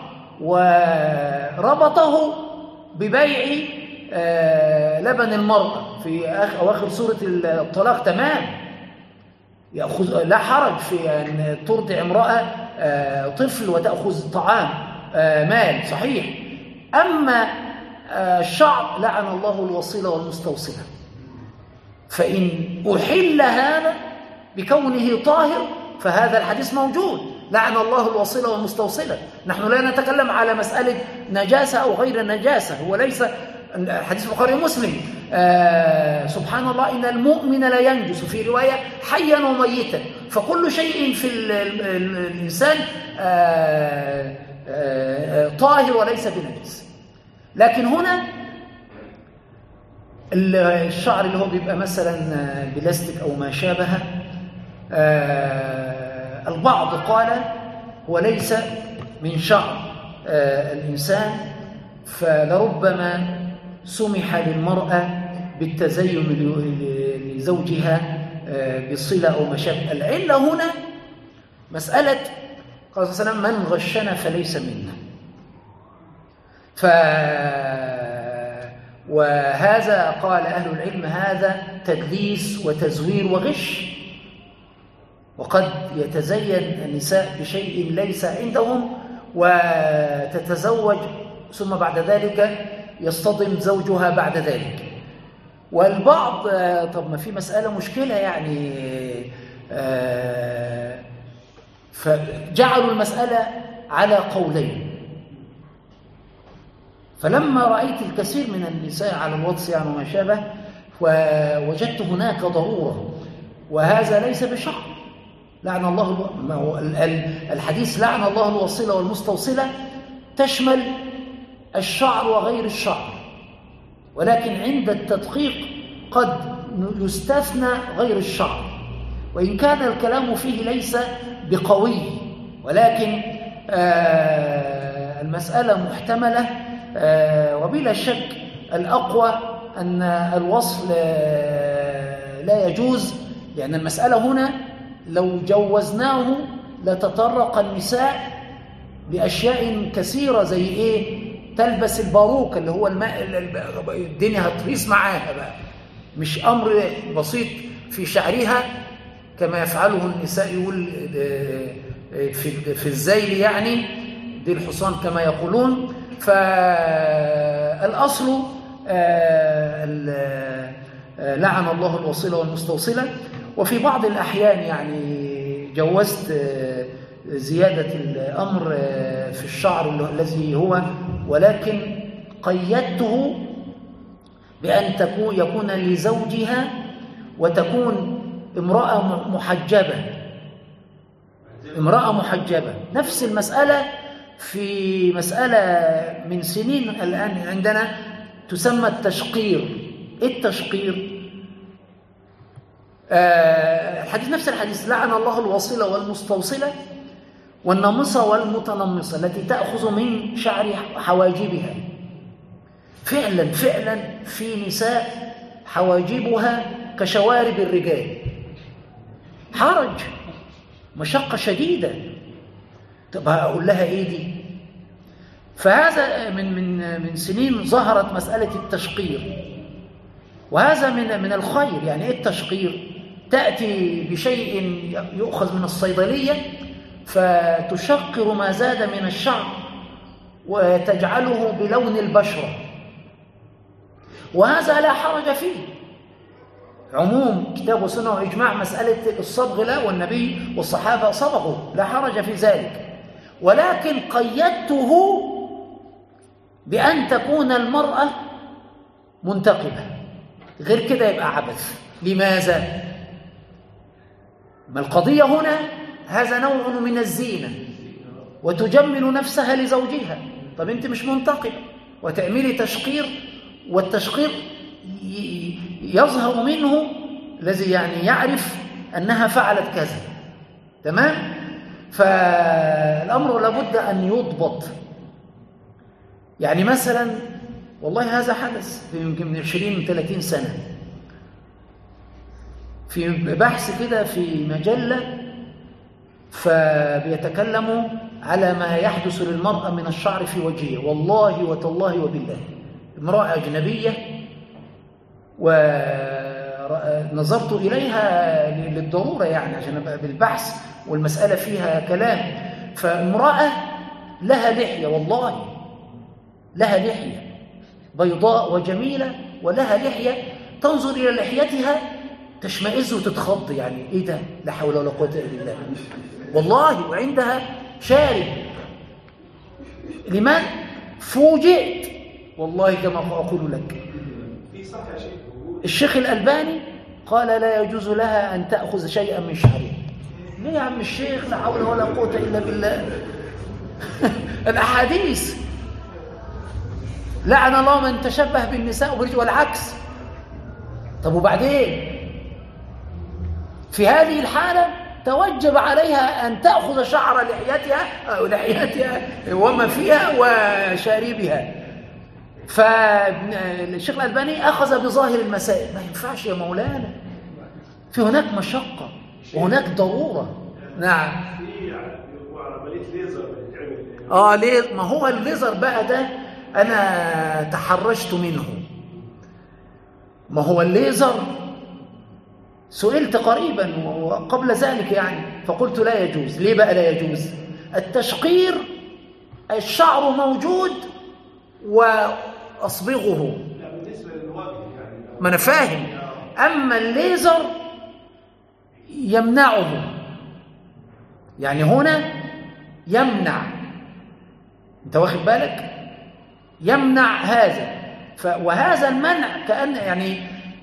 وربطه ببيع آه لبن المرأة في أواخر سورة الطلاق. تمام، يأخذ لا حرج في أن ترضع امرأة آه طفل وتأخذ طعام آه مال، صحيح. أما آه الشعر لعن الله الوصيلة والمستوصلة، فإن أحل هذا بكونه طاهر فهذا الحديث موجود، لعن الله الوصيلة والمستوصلة. نحن لا نتكلم على مسألة نجاسة أو غير نجاسة، هو ليس حديث البخاري ومسلم آه سبحان الله إن المؤمن لا ينجس، في رواية حيا وميتا، فكل شيء في ال ال ال الإنسان آه آه طاهر وليس بنجس. لكن هنا الشعر اللي هو بيبقى مثلا بلاستيك أو ما شابه، آه البعض قال هو ليس من شعر آه الإنسان، فلربما سمح للمرأة بالتزين لزوجها آه بصلة أو ما شابه. العلة هنا مسألة قال صلى الله عليه وسلم من غشنا فليس منا، ف وهذا قال أهل العلم هذا تدليس وتزوير وغش، وقد يتزين النساء بشيء ليس عندهم وتتزوج ثم بعد ذلك يصطدم زوجها بعد ذلك. والبعض طب ما في مسألة مشكلة يعني، فجعلوا المسألة على قولين. فلما رأيت الكثير من النساء على الواتس يعني وما شابه، ووجدت هناك ضرورة، وهذا ليس بشرط. لعن الله الحديث لعن الله الوصيلة والمستوصلة تشمل الشعر وغير الشعر، ولكن عند التدقيق قد يستثنى غير الشعر، وإن كان الكلام فيه ليس بقوي، ولكن آه المسألة محتملة. آه وبلا شك الأقوى أن الوصل آه لا يجوز، لأن المسألة هنا لو جوزناه لتطرق النساء لأشياء كثيرة، زي إيه؟ تلبس الباروك اللي هو الماء، الدنيا هتريس معاها بقى، مش أمر بسيط في شعرها كما يفعله النساء، يقول في في الزيل يعني دي الحصان كما يقولون. فالأصل لعن الله الوصيلة والمستوصلة. وفي بعض الأحيان يعني جوزت زيادة الأمر في الشعر الذي هو، ولكن قيدته بأن تكون يكون لزوجها وتكون امرأة محجبة، امرأة محجبة. نفس المسألة في مسألة من سنين الآن عندنا تسمى التشقير. إيه التشقير؟ آه الحديث نفس الحديث لعن الله الوصيلة والمستوصلة والنامصة والمتنمصة التي تأخذ من شعر حواجبها. فعلا فعلا في نساء حواجبها كشوارب الرجال، حرج، مشقة شديدة. طب هقول لها ايه دي؟ فهذا من من من سنين ظهرت مسألة التشقير، وهذا من من الخير. يعني ايه التشقير؟ تأتي بشيء يؤخذ من الصيدلية فتشقر ما زاد من الشعر وتجعله بلون البشرة، وهذا لا حرج فيه. عموم كتاب وسنة وإجماع مسألة الصبغ لا، والنبي والصحابة صبغوا، لا حرج في ذلك. ولكن قيدته بأن تكون المرأة منتقبة، غير كده يبقى عبث. لماذا؟ ما القضية هنا هذا نوع من الزينة، وتجمل نفسها لزوجها. طب أنت مش منتقبة وتعملي تشقير، والتشقير يظهر منه الذي يعني يعرف أنها فعلت كذا. تمام؟ فالأمر لابد أن يضبط. يعني مثلا والله هذا حدث في يمكن من عشرين ثلاثين سنة، في بحث كده في مجلة، فبيتكلموا على ما يحدث للمرأة من الشعر في وجهها. والله وتالله وبالله امرأة أجنبية، ونظرت إليها للضرورة يعني عشان أبقى بالبحث والمسألة فيها كلام. فامرأة لها لحية، والله لها لحية بيضاء وجميلة ولها لحية، تنظر إلى لحيتها تشمئز وتتخض، يعني إيه ده؟ لا حول ولا قوة إلا بالله والله. وعندها شارب. لماذا؟ فوجئت والله كما أقول لك. الشيخ الألباني قال لا يجوز لها أن تأخذ شيئا من شعرها. ليه يا عم الشيخ؟ لا حول ولا قوة إلا بالله. الأحاديث لعن الله من تشبه بالنساء والعكس. طب وبعدين في هذه الحالة توجب عليها أن تأخذ شعر لحيتها أو لحيتها وما فيها وشاربها. فالشيخ الألباني أخذ بظاهر المسائل. ما ينفعش يا مولانا، في هناك مشقة وهناك ضرورة. نعم. آه ليه؟ ما هو الليزر بقى ده أنا تحرشت منه. ما هو الليزر سئلت قريبا وقبل ذلك يعني، فقلت لا يجوز. ليه بقى لا يجوز؟ التشقير الشعر موجود وأصبغه. لا بالنسبة للوجه يعني. ما أنا فاهم. أما الليزر يمنعه، يعني هنا يمنع. أنت واخد بالك؟ يمنع هذا. ف... وهذا المنع كأن يعني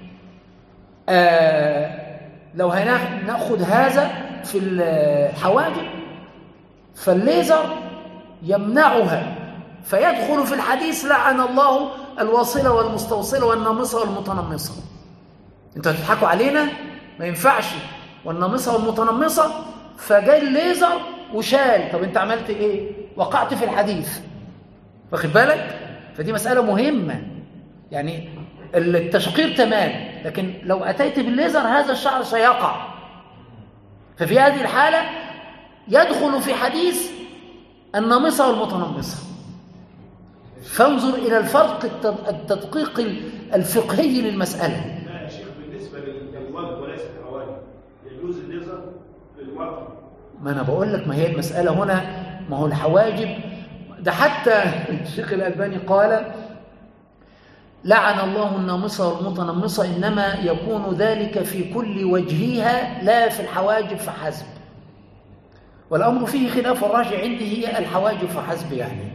آه لو هناخد هذا في الحواجب فالليزر يمنعها، فيدخل في الحديث لعن الله الواصلة والمستوصلة والنامصة والمتنمصة. انتوا هتضحكوا علينا؟ ما ينفعش. والنامصة والمتنمصة، فجاي الليزر وشال. طب انت عملت ايه؟ وقعت في الحديث. واخد بالك؟ فدي مسألة مهمة. يعني التشقير تمام، لكن لو أتيت بالليزر هذا الشعر سيقع. ففي هذه الحالة يدخل في حديث النامصة والمتنمصة. فانظر إلى الفرق التدقيق الفقهي للمسألة. لا يا شيخ، بالنسبة للوجه وليس الحواجب يجوز الليزر للوجه. ما أنا بقول لك، ما هي المسألة هنا، ما هو الحواجب ده حتى الشيخ الألباني قال لعن الله النامصة والمتنمصة، إنما يكون ذلك في كل وجهها لا في الحواجب فحسب. والأمر فيه خلاف، الراجع عندي هي الحواجب فحسب يعني.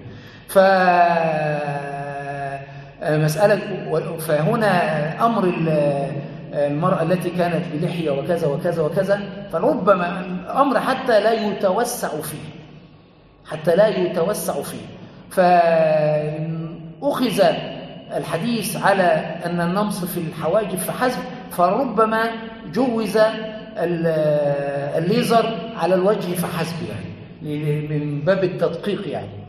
فمسألة فهنا أمر المرأة التي كانت بلحية وكذا وكذا وكذا، فربما الأمر حتى لا يتوسع فيه، حتى لا يتوسع فيه. فأخذ الحديث على أن النمص في الحواجب فحسب، فربما جوز الليزر على الوجه فحسب يعني، من باب التدقيق يعني.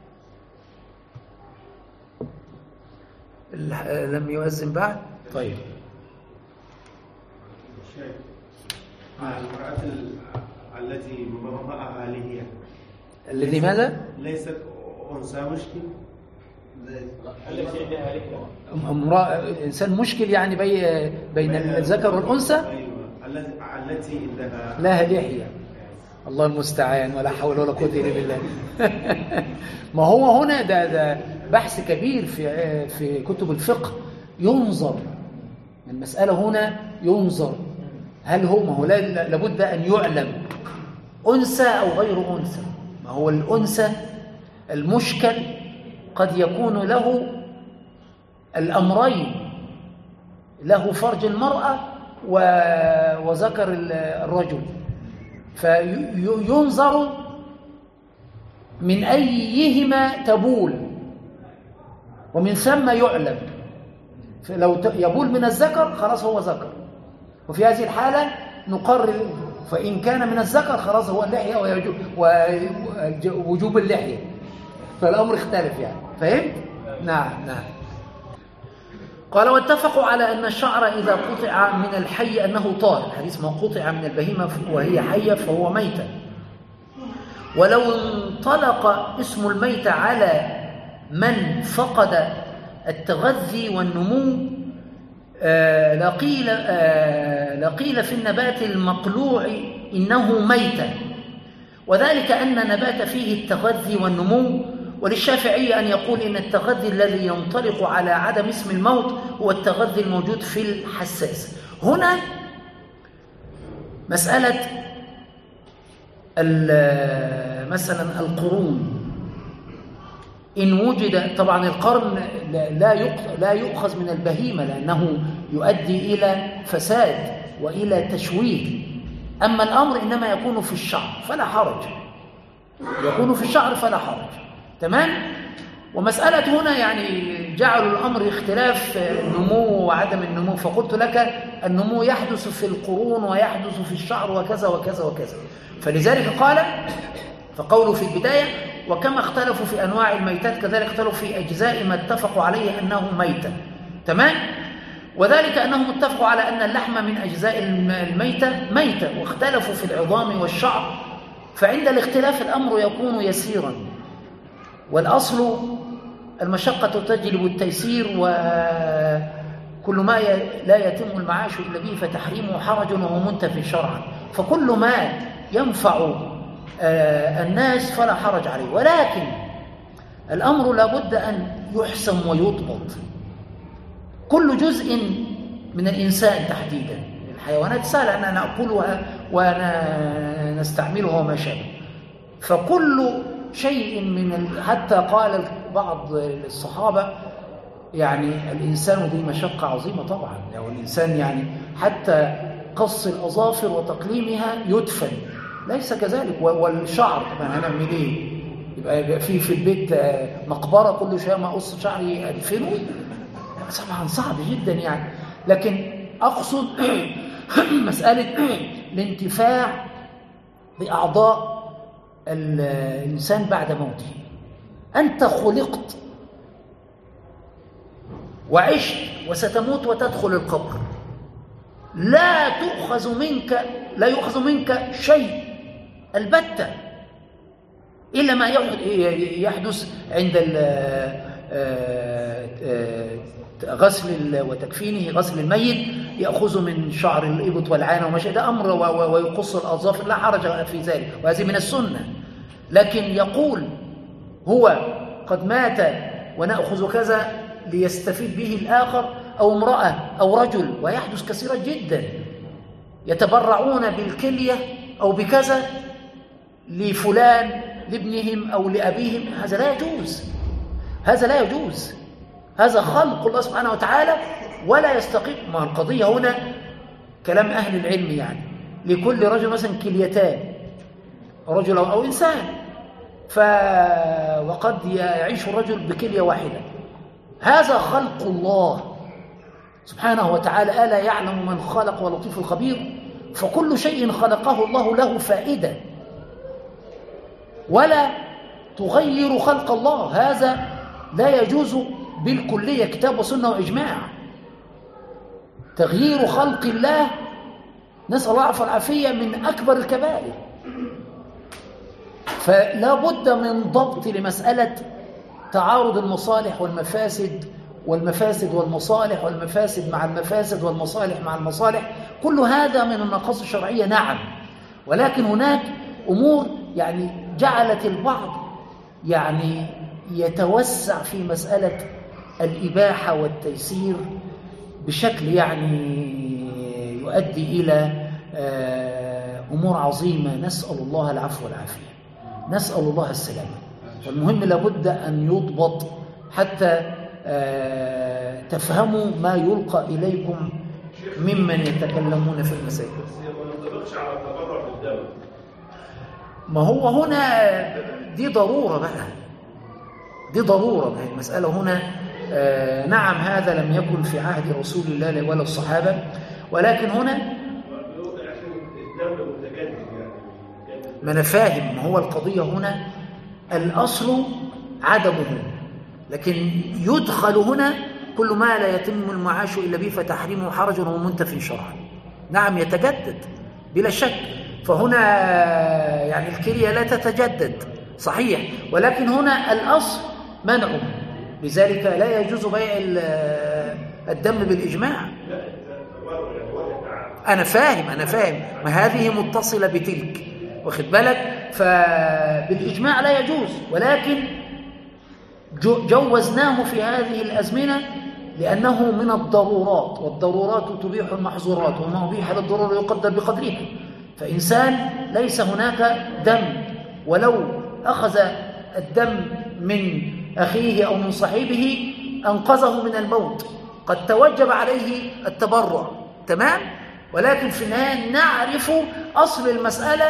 لم يؤذن بعد؟ طيب. المرأة التي معها لحية الذي ماذا؟ ليست أنثى مشكل. امرأة إنسان مشكل يعني بي بين الذكر والأنثى. أيوة. التي لها لها لحية. الله المستعان، ولا حول ولا قوة إلا بالله. ما هو هنا ده ده بحث كبير في في كتب الفقه. ينظر المسألة هنا، ينظر هل هو، ما هو لابد أن يعلم أنثى أو غير أنثى. هو الأنثى المشكل قد يكون له الأمرين، له فرج المرأة وذكر الرجل، فينظر من أيهما تبول ومن ثم يعلم. فلو يبول من الذكر خلاص هو ذكر، وفي هذه الحالة نقرر، فإن كان من الذكر خلاص هو اللحية ووجوب اللحية، فالأمر اختلف يعني. فهمت؟ نعم نعم. قال واتفقوا على أن الشعر إذا قطع من الحي أنه طاهر، الحديث ما قطع من البهيمة وهي حية فهو ميتة. ولو انطلق اسم الميت على من فقد التغذي والنمو آه لقيل, آه لقيل في النبات المقلوع إنه ميتة، وذلك أن نبات فيه التغذي والنمو. وللشافعي أن يقول إن التغذي الذي ينطلق على عدم اسم الموت هو التغذي الموجود في الحساس. هنا مسألة مثلا القرون، إن وجد، طبعا القرن لا يؤخذ من البهيمة لأنه يؤدي إلى فساد وإلى تشويه، أما الأمر إنما يكون في الشعر فلا حرج، يكون في الشعر فلا حرج. تمام. ومسألة هنا يعني جعلوا الأمر اختلاف النمو وعدم النمو، فقلت لك النمو يحدث في القرون ويحدث في الشعر وكذا وكذا وكذا، فلذلك قال فقوله في البداية وكما اختلفوا في أنواع الميتات كذلك اختلفوا في أجزاء ما اتفقوا عليه أنه ميتة. تمام. وذلك أنهم اتفقوا على أن اللحم من أجزاء الميتة ميتة، واختلفوا في العظام والشعر، فعند الاختلاف الأمر يكون يسيرا، والأصل المشقة تجلب التيسير، وكل ما لا يتم المعاش إلا به فتحريمه حرج وهو منتفي شرعا، فكل ما ينفع الناس فلا حرج عليه، ولكن الأمر لابد أن يحسم ويضبط. كل جزء من الإنسان تحديدا، الحيوانات سهل أن نأكلها ونستعملها وما شابه، فكل شيء من حتى قال بعض الصحابة يعني الإنسان دي مشقة عظيمة طبعا، لو الإنسان يعني حتى قص الأظافر وتقليمها يدفن، ليس كذلك. والشعر ما هنعمل ايه؟ يبقى في في البيت مقبرة كل شوية ما أقص شعري أدفنه؟ طبعا صعب جدا يعني. لكن أقصد مسألة الانتفاع بأعضاء الإنسان بعد موته. أنت خلقت وعشت وستموت وتدخل القبر، لا تؤخذ منك لا يؤخذ منك شيء البتة إلا ما يحدث عند غسل وتكفينه، غسل الميت يأخذ من شعر الإبط والعانة وما شابه، ده أمر، ويقص الأظافر لا حرج في ذلك، وهذه من السنة. لكن يقول هو قد مات ونأخذ كذا ليستفيد به الآخر، أو امرأة أو رجل، ويحدث كثيرا جدا يتبرعون بالكلية أو بكذا لفلان لابنهم أو لأبيهم، هذا لا يجوز، هذا لا يجوز، هذا خلق الله سبحانه وتعالى ولا يستقيم. ما القضية هنا كلام أهل العلم، يعني لكل رجل مثلا كليتان، رجل أو إنسان، ف... وقد يعيش الرجل بكلية واحدة، هذا خلق الله سبحانه وتعالى، ألا يعلم من خلق ولطيف الخبير. فكل شيء خلقه الله له فائدة، ولا تغير خلق الله، هذا لا يجوز بالكلية، كتاب وسنة وإجماع. تغيير خلق الله نسأل الله العفو والعافية من أكبر الكبائر. فلا بد من ضبط لمسألة تعارض المصالح والمفاسد، والمفاسد والمصالح، والمفاسد مع المفاسد، والمصالح مع المصالح، كل هذا من المقاصد الشرعية نعم، ولكن هناك أمور يعني جعلت البعض يعني يتوسع في مسألة الإباحة والتيسير بشكل يعني يؤدي إلى أمور عظيمة، نسأل الله العفو والعافية. نسأل الله السلامة. والمهم لابد أن يضبط حتى آه تفهموا ما يلقى إليكم ممن يتكلمون في المسائل. ما هو هنا دي ضرورة بقى، دي ضرورة بقى المسألة هنا. آه نعم هذا لم يكن في عهد رسول الله ولا الصحابة، ولكن هنا ما أنا فاهم. ما هو القضية هنا الأصل عدمه، لكن يدخل هنا كل ما لا يتم المعاش إلا به فتحريمه حرج ومنتف شرعا. نعم يتجدد بلا شك، فهنا يعني الكلية لا تتجدد صحيح، ولكن هنا الأصل منعه، لذلك لا يجوز بيع الدم بالإجماع. أنا فاهم أنا فاهم ما هذه متصلة بتلك، واخد بالك؟ فبالإجماع لا يجوز، ولكن جوزناه في هذه الأزمنة لأنه من الضرورات، والضرورات تبيح المحظورات، وما أبيح للضرورة يقدر بقدرها. فإنسان ليس هناك دم، ولو أخذ الدم من أخيه أو من صاحبه أنقذه من الموت، قد توجب عليه التبرع، تمام؟ ولكن في النهاية نعرف أصل المسألة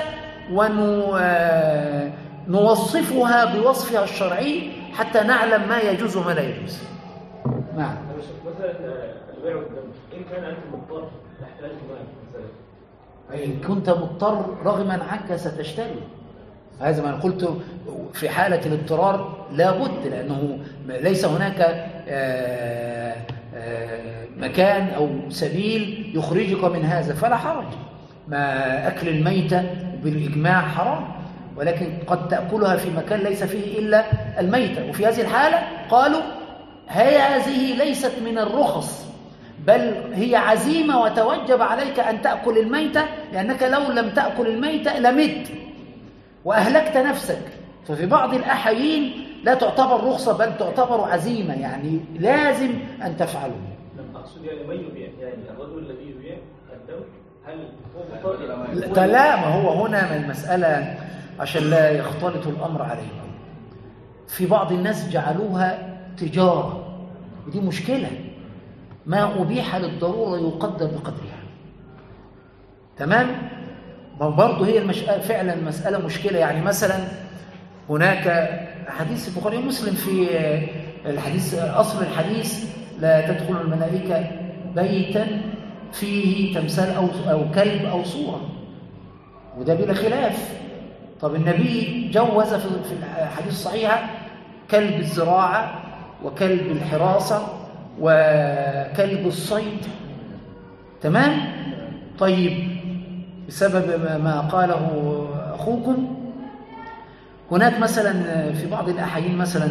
ونوصفها بوصفها الشرعي حتى نعلم ما يجوز وما لا يجوز. نعم. مثلا البيع والدم إن كان أنت مضطر تحتاج مال مثلا، إن كنت مضطر رغما عنك ستشتري. هذا ما قلت في حالة الاضطرار لا بد، لأنه ليس هناك آآ آآ مكان أو سبيل يخرجك من هذا فلا حرج. ما أكل الميتة بالإجماع حرام، ولكن قد تأكلها في مكان ليس فيه إلا الميتة، وفي هذه الحالة قالوا هذه ليست من الرخص، بل هي عزيمة وتوجب عليك أن تأكل الميتة، لأنك لو لم تأكل الميتة لمت وأهلكت نفسك. ففي بعض الأحايين لا تعتبر رخصة بل تعتبر عزيمة، يعني لازم أن تفعله. لم أقصد يعني من يبيع، يعني الرجل الذي يبيع الدم هل هو مضطر؟ لا، ما هو هنا من المسألة عشان لا يختلط الأمر عليكم. في بعض الناس جعلوها تجارة، ودي مشكلة. ما أبيح للضرورة يقدر بقدرها، تمام؟ برضه هي المشألة فعلا مسألة مشكلة. يعني مثلا هناك حديث البخاري ومسلم في الحديث، أصل الحديث لا تدخل الملائكة بيتا فيه تمثال أو أو كلب أو صورة، وده بلا خلاف. طب النبي جوز في الحديث الصحيح كلب الزراعة وكلب الحراسة وكلب الصيد، تمام؟ طيب بسبب ما قاله أخوكم هناك مثلا في بعض الأحايين مثلا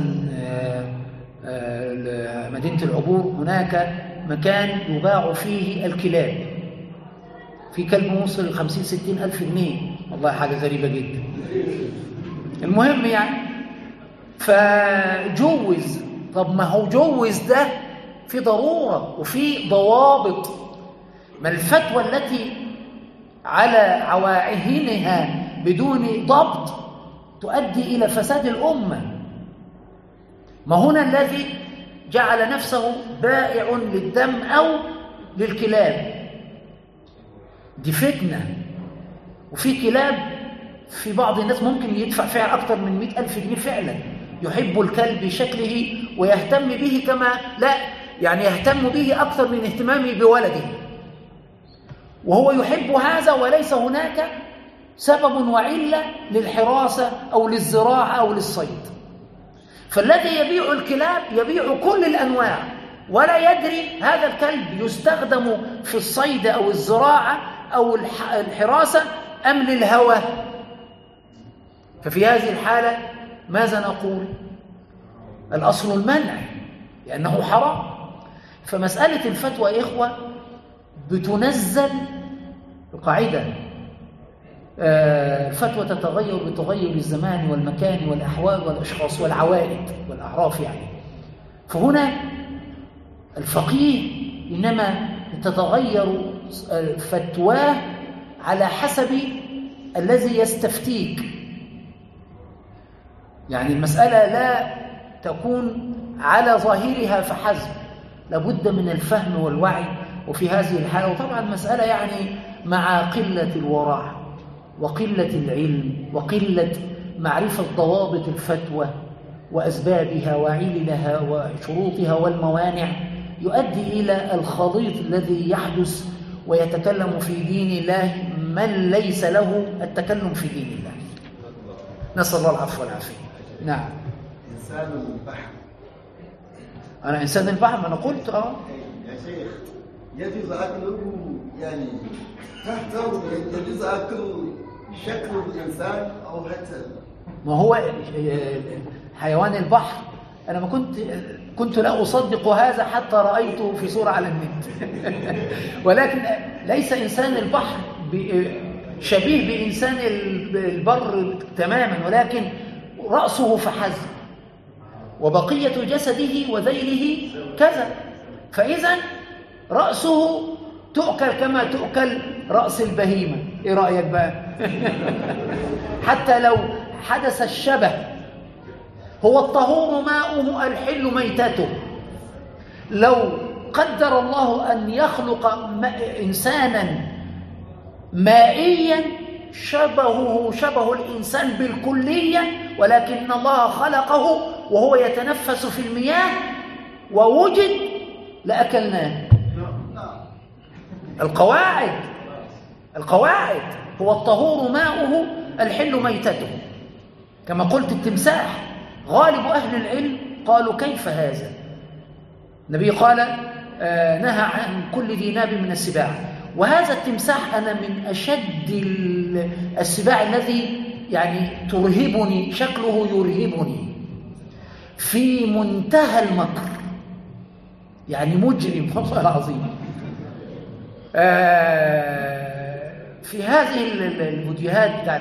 مدينة العبور هناك مكان يباع فيه الكلاب، في كلب وصل خمسين ستين ألف جنيه، والله حاجة غريبة جدا. المهم يعني فجوز. طب ما هو جوز ده في ضرورة وفي ضوابط. ما الفتوى التي على عواهنها بدون ضبط تؤدي إلى فساد الأمة. ما هنا الذي جعل نفسه بائع للدم أو للكلاب، دي فتنة. وفي كلاب في بعض الناس ممكن يدفع فيها أكثر من مئة ألف جنيه فعلا، يحب الكلب بشكله ويهتم به كما لا يعني يهتم به أكثر من اهتمامه بولده، وهو يحب هذا وليس هناك سبب وعلة للحراسة أو للزراعة أو للصيد. فالذي يبيع الكلاب يبيع كل الأنواع ولا يدري هذا الكلب يستخدم في الصيد أو الزراعة أو الحراسة أم للهوى. ففي هذه الحالة ماذا نقول؟ الأصل المنع لأنه حرام. فمسألة الفتوى يا إخوة بتنزل القاعدة، الفتوى تتغير بتغير الزمان والمكان والأحوال والأشخاص والعوائد والأعراف يعني. فهنا الفقيه إنما تتغير فتواه على حسب الذي يستفتيك. يعني المسألة لا تكون على ظاهرها فحسب، لابد من الفهم والوعي. وفي هذه الحالة، وطبعا مسألة يعني مع قلة الورع وقلة العلم وقلة معرفة ضوابط الفتوى وأسبابها وعللها وشروطها والموانع، يؤدي إلى الخليط الذي يحدث ويتكلم في دين الله من ليس له التكلم في دين الله. نسأل الله العفو والعافية. نعم. إنسان البحر. أنا إنسان البحر، ما أنا قلت أه يا شيخ يجوز أكله، يعني تحت يجوز أكل شكل الإنسان أو حتى ما هو حيوان البحر. أنا ما كنت كنت لا أصدق هذا حتى رأيته في صورة على النت. ولكن ليس إنسان البحر شبيه بإنسان البر تماما، ولكن رأسه فحسب وبقية جسده وذيله كذا. فإذا رأسه تؤكل كما تؤكل رأس البهيمة. إيه رأيك بقى؟ حتى لو حدث الشبه. هو الطهور ماؤه الحل ميتته. لو قدر الله أن يخلق إنسانا مائيا شبهه شبه الإنسان بالكلية، ولكن الله خلقه وهو يتنفس في المياه ووجد لأكلناه. القواعد القواعد هو الطهور ماؤه الحل ميتته. كما قلت التمساح، غالب أهل العلم قالوا كيف هذا؟ النبي قال آه نهى عن كل ذي ناب من السباع. وهذا التمساح أنا من أشد السباع الذي يعني ترهبني، شكله يرهبني، في منتهى المكر، يعني مجرم والله العظيم. آه في هذه الفيديوهات بتاعت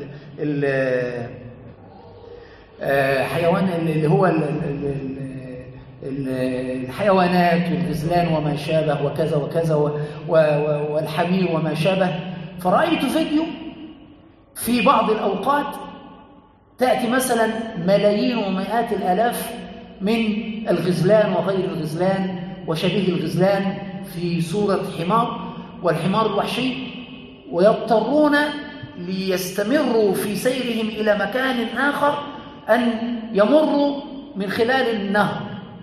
الحيوان اللي هو الحيوانات والغزلان وما شابه وكذا وكذا والحمير وما شابه، فرأيت فيديو في بعض الأوقات تأتي مثلا ملايين ومئات الآلاف من الغزلان وغير الغزلان وشبيه الغزلان في صورة حمار، والحمار الوحشي، ويضطرون ليستمروا في سيرهم إلى مكان آخر أن يمروا من خلال النهر،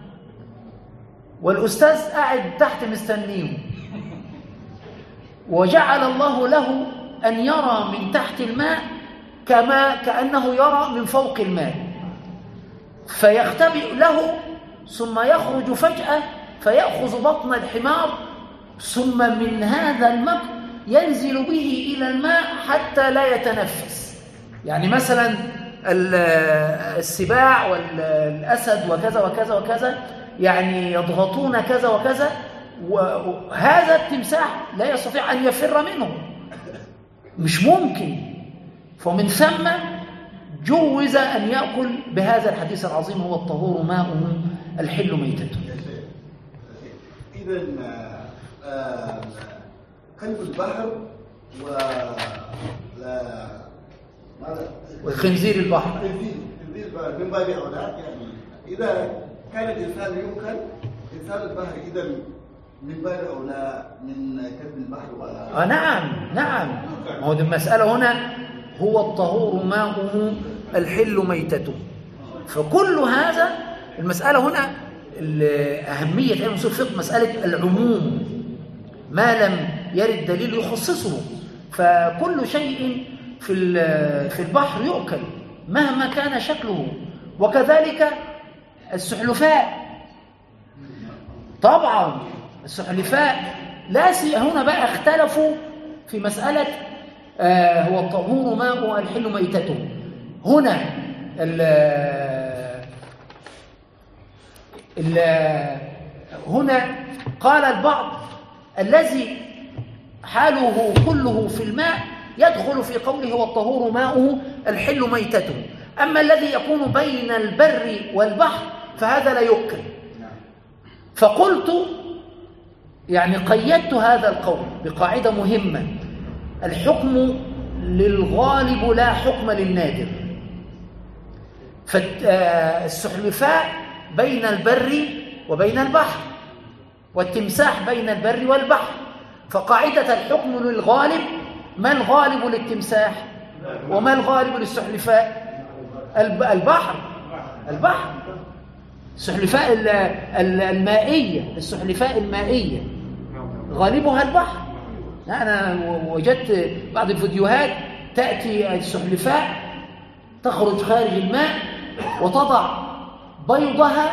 والأستاذ قاعد تحت مستنيهم، وجعل الله له أن يرى من تحت الماء كما كأنه يرى من فوق الماء، فيختبئ له ثم يخرج فجأة فيأخذ بطن الحمار، ثم من هذا المكر ينزل به إلى الماء حتى لا يتنفس. يعني مثلا السباع والأسد وكذا وكذا وكذا يعني يضغطون كذا وكذا، وهذا التمساح لا يستطيع أن يفر منه، مش ممكن. فمن ثم جوز أن يأكل بهذا الحديث العظيم، هو الطهور ماؤه الحل ميتته. إذا كلب البحر و وخنزير البحر من باب أولى، يعني إذا كان الإنسان يؤكل إنسان البحر، إذا من باب أولى من كلب البحر ولا؟ آه نعم نعم. ما هو المسألة هنا هو الطهور ماؤه الحل ميتته. فكل هذا المسألة هنا أهمية علم أصول الفقه مسألة العموم، ما لم يرد دليل يخصصه. فكل شيء في في البحر يؤكل مهما كان شكله، وكذلك السحلفاء. طبعا السحلفاء لا سي هنا بقى اختلفوا في مسألة آه هو الطهور ماؤه الحل ميتته. هنا ال ال هنا قال البعض الذي حاله كله في الماء يدخل في قوله والطهور ماؤه الحل ميتته، أما الذي يكون بين البر والبحر فهذا لا يؤكل. فقلت يعني قيدت هذا القول بقاعدة مهمة: الحكم للغالب لا حكم للنادر. فالسحلفاء بين البر وبين البحر، والتمساح بين البر والبحر. فقاعدة الحكم للغالب، ما الغالب للتمساح وما الغالب للسحلفاء؟ البحر. البحر السحلفاء المائية، السحلفاء المائية غالبها البحر. أنا وجدت بعض الفيديوهات تأتي السحلفاء تخرج خارج الماء وتضع بيضها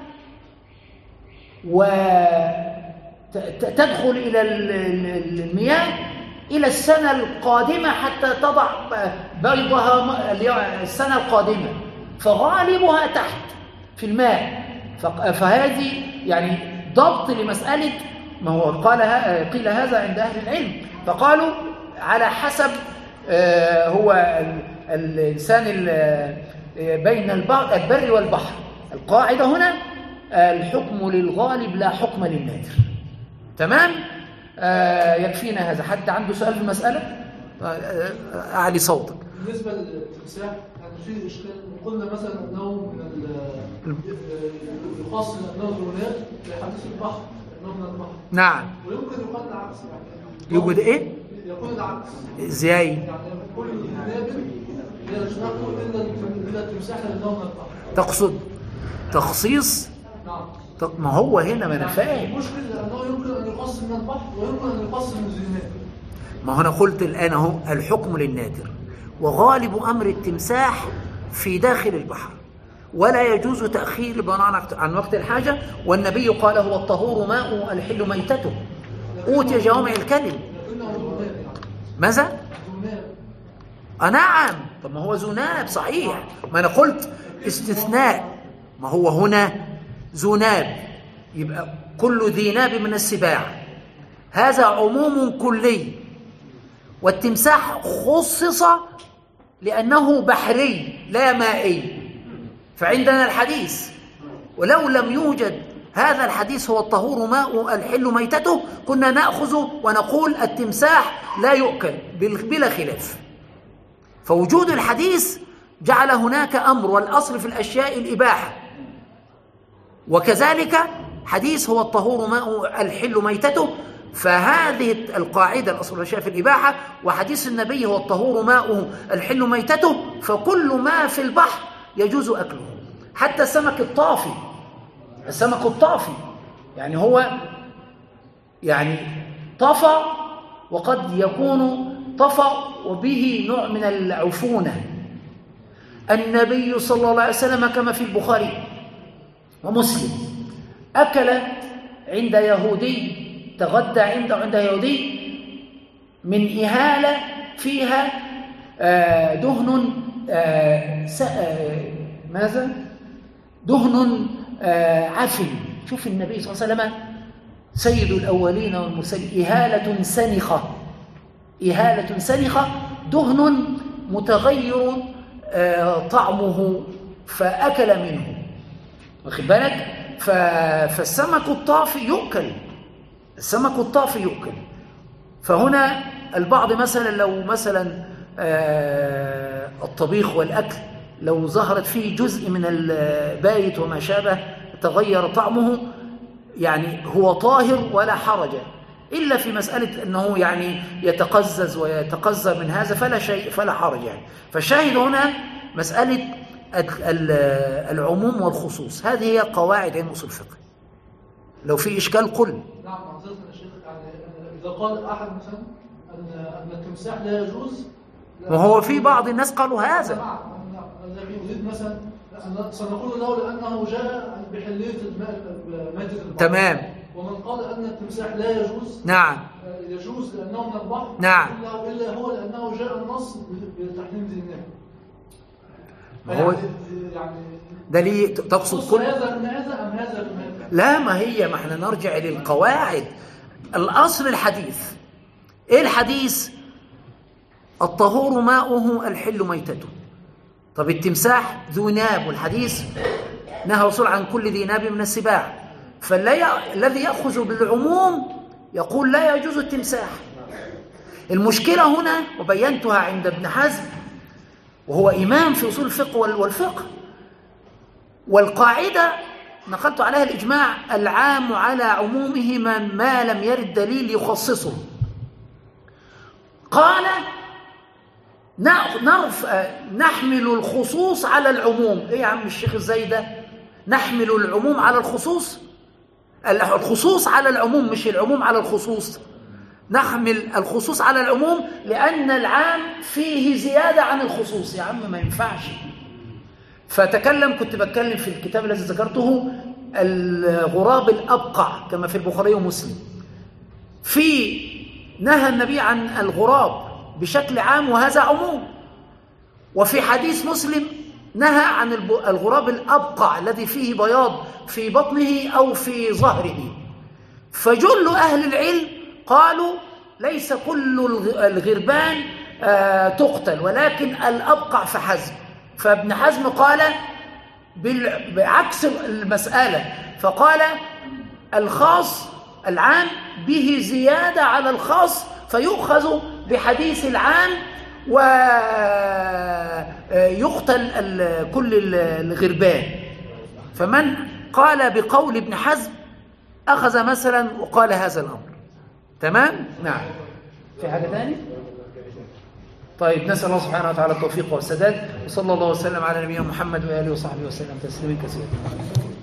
وتدخل إلى المياه إلى السنة القادمة حتى تضع بيضها السنة القادمة، فغالبها تحت في الماء. فهذه يعني ضبط لمسألة ما هو قال قيل هذا عند أهل العلم، فقالوا على حسب هو الإنسان بين البر والبحر. القاعدة هنا الحكم للغالب لا حكم للنادر. تمام؟ يكفينا هذا. حد عنده سؤال في المسألة؟ أعلي صوتك. بالنسبة للتمساح يعني في إشكال، قلنا مثلا أنه من يخص أنه ذناب لحديث البحر أنه من البحر. نعم. ويمكن يقال العكس يعني. يوجد إيه؟ يقول العكس. إزاي؟ يعني كل ذناب لا يشتق إلا التمساح لأنه من البحر. تقصد تخصيص؟ نعم. ما هو هنا ما أنا فاهم. المشكلة أنه يمكن أن يخص من البحر ويمكن أن يخص من الذناب. ما أنا قلت الآن أهو الحكم للنادر، وغالب أمر التمساح في داخل البحر، ولا يجوز تأخير البناء عن وقت الحاجة. والنبي قال هو الطهور ماء الحل ميتته، أوتي جوامع الكلم. ماذا؟ آه نعم. طب ما هو ذناب صحيح، ما أنا قلت استثناء. ما هو هنا ذناب يبقى كل ذي ناب من السباع، هذا عموم كلي. والتمساح خصص لأنه بحري لا مائي، فعندنا الحديث. ولو لم يوجد هذا الحديث هو الطهور ماء الحل ميتته كنا نأخذ ونقول التمساح لا يؤكل بلا خلاف. فوجود الحديث جعل هناك أمر، والأصل في الأشياء الإباحة. وكذلك حديث هو الطهور ماء الحل ميتته، فهذه القاعدة الأصل في الأشياء في الإباحة، وحديث النبي هو الطهور ماء الحل ميتته، فكل ما في البحر يجوز أكله، حتى السمك الطافي. السمك الطافي يعني هو يعني طفى، وقد يكون طفى وبه نوع من العفونة. النبي صلى الله عليه وسلم كما في البخاري ومسلم أكل عند يهودي، تغدى عنده عند يهودي من إهالة فيها دهن ماذا؟ دهن عفن. شوف النبي صلى الله عليه وسلم سيد الأولين والمرسلين، إهالة سنخة، إهالة سنخة، دهن متغير طعمه فأكل منه، واخد بالك؟ فالسمك الطافي يؤكل، السمك الطافي يؤكل. فهنا البعض مثلا لو مثلا الطبيخ والأكل لو ظهرت فيه جزء من البايت وما شابه تغير طعمه، يعني هو طاهر ولا حرج، إلا في مسألة أنه يعني يتقزز ويتقذر من هذا فلا شيء فلا حرج يعني. فالشاهد هنا مسألة العموم والخصوص، هذه هي قواعد علم اصول الفقه. لو في إشكال قل. نعم حضرتك يا شيخ، يعني إذا قال أحد مثلا أن أن التمساح لا يجوز، وهو في بعض الناس قالوا هذا. نعم الذي يريد مثلا سنقول له لأنه جاء بحلية مادة البحر. تمام. ومن قال أن التمساح لا يجوز، نعم يجوز لأنه من البحر، نعم، إلا هو لأنه جاء النص بتحريم ذي الناب. هو يعني ده ليه تقصد كل هذا من هذا أم هذا من هذا؟ لا، ما هي ما احنا نرجع للقواعد. الأصل الحديث ايه؟ الحديث الطهور ماؤه الحل ميتته. طب التمساح ذو ناب، والحديث نهى الرسول عن كل ذي ناب من السباع، فالذي يأخذ بالعموم يقول لا يجوز التمساح. المشكلة هنا وبينتها عند ابن حزم وهو إمام في أصول الفقه والفقه، والقاعدة نقلت عليها الإجماع: العام على عمومه ما لم يرد دليل يخصصه. قال نرف نحمل الخصوص على العموم. ايه يا عم الشيخ ازاي ده؟ نحمل العموم على الخصوص؟ الخصوص على العموم مش العموم على الخصوص. نحمل الخصوص على العموم لأن العام فيه زيادة عن الخصوص. يا عم ما ينفعش. فتكلم، كنت بتكلم في الكتاب الذي ذكرته الغراب الأبقع كما في البخاري ومسلم، في نهى النبي عن الغراب بشكل عام وهذا عموم، وفي حديث مسلم نهى عن الغراب الأبقع الذي فيه بياض في بطنه أو في ظهره. فجل أهل العلم قالوا ليس كل الغربان آه تقتل ولكن الأبقع فحسب. فابن حزم قال بعكس المسألة، فقال الخاص العام به زيادة على الخاص فيؤخذ بحديث العام ويقتل كل الغربان. فمن قال بقول ابن حزم أخذ مثلا وقال هذا الأمر. تمام؟ نعم. في حاجة ثانية؟ طيب، نسأل الله سبحانه وتعالى التوفيق والسداد، وصلى الله وسلم على نبينا محمد وآله وصحبه وسلم تسليما كثيرا.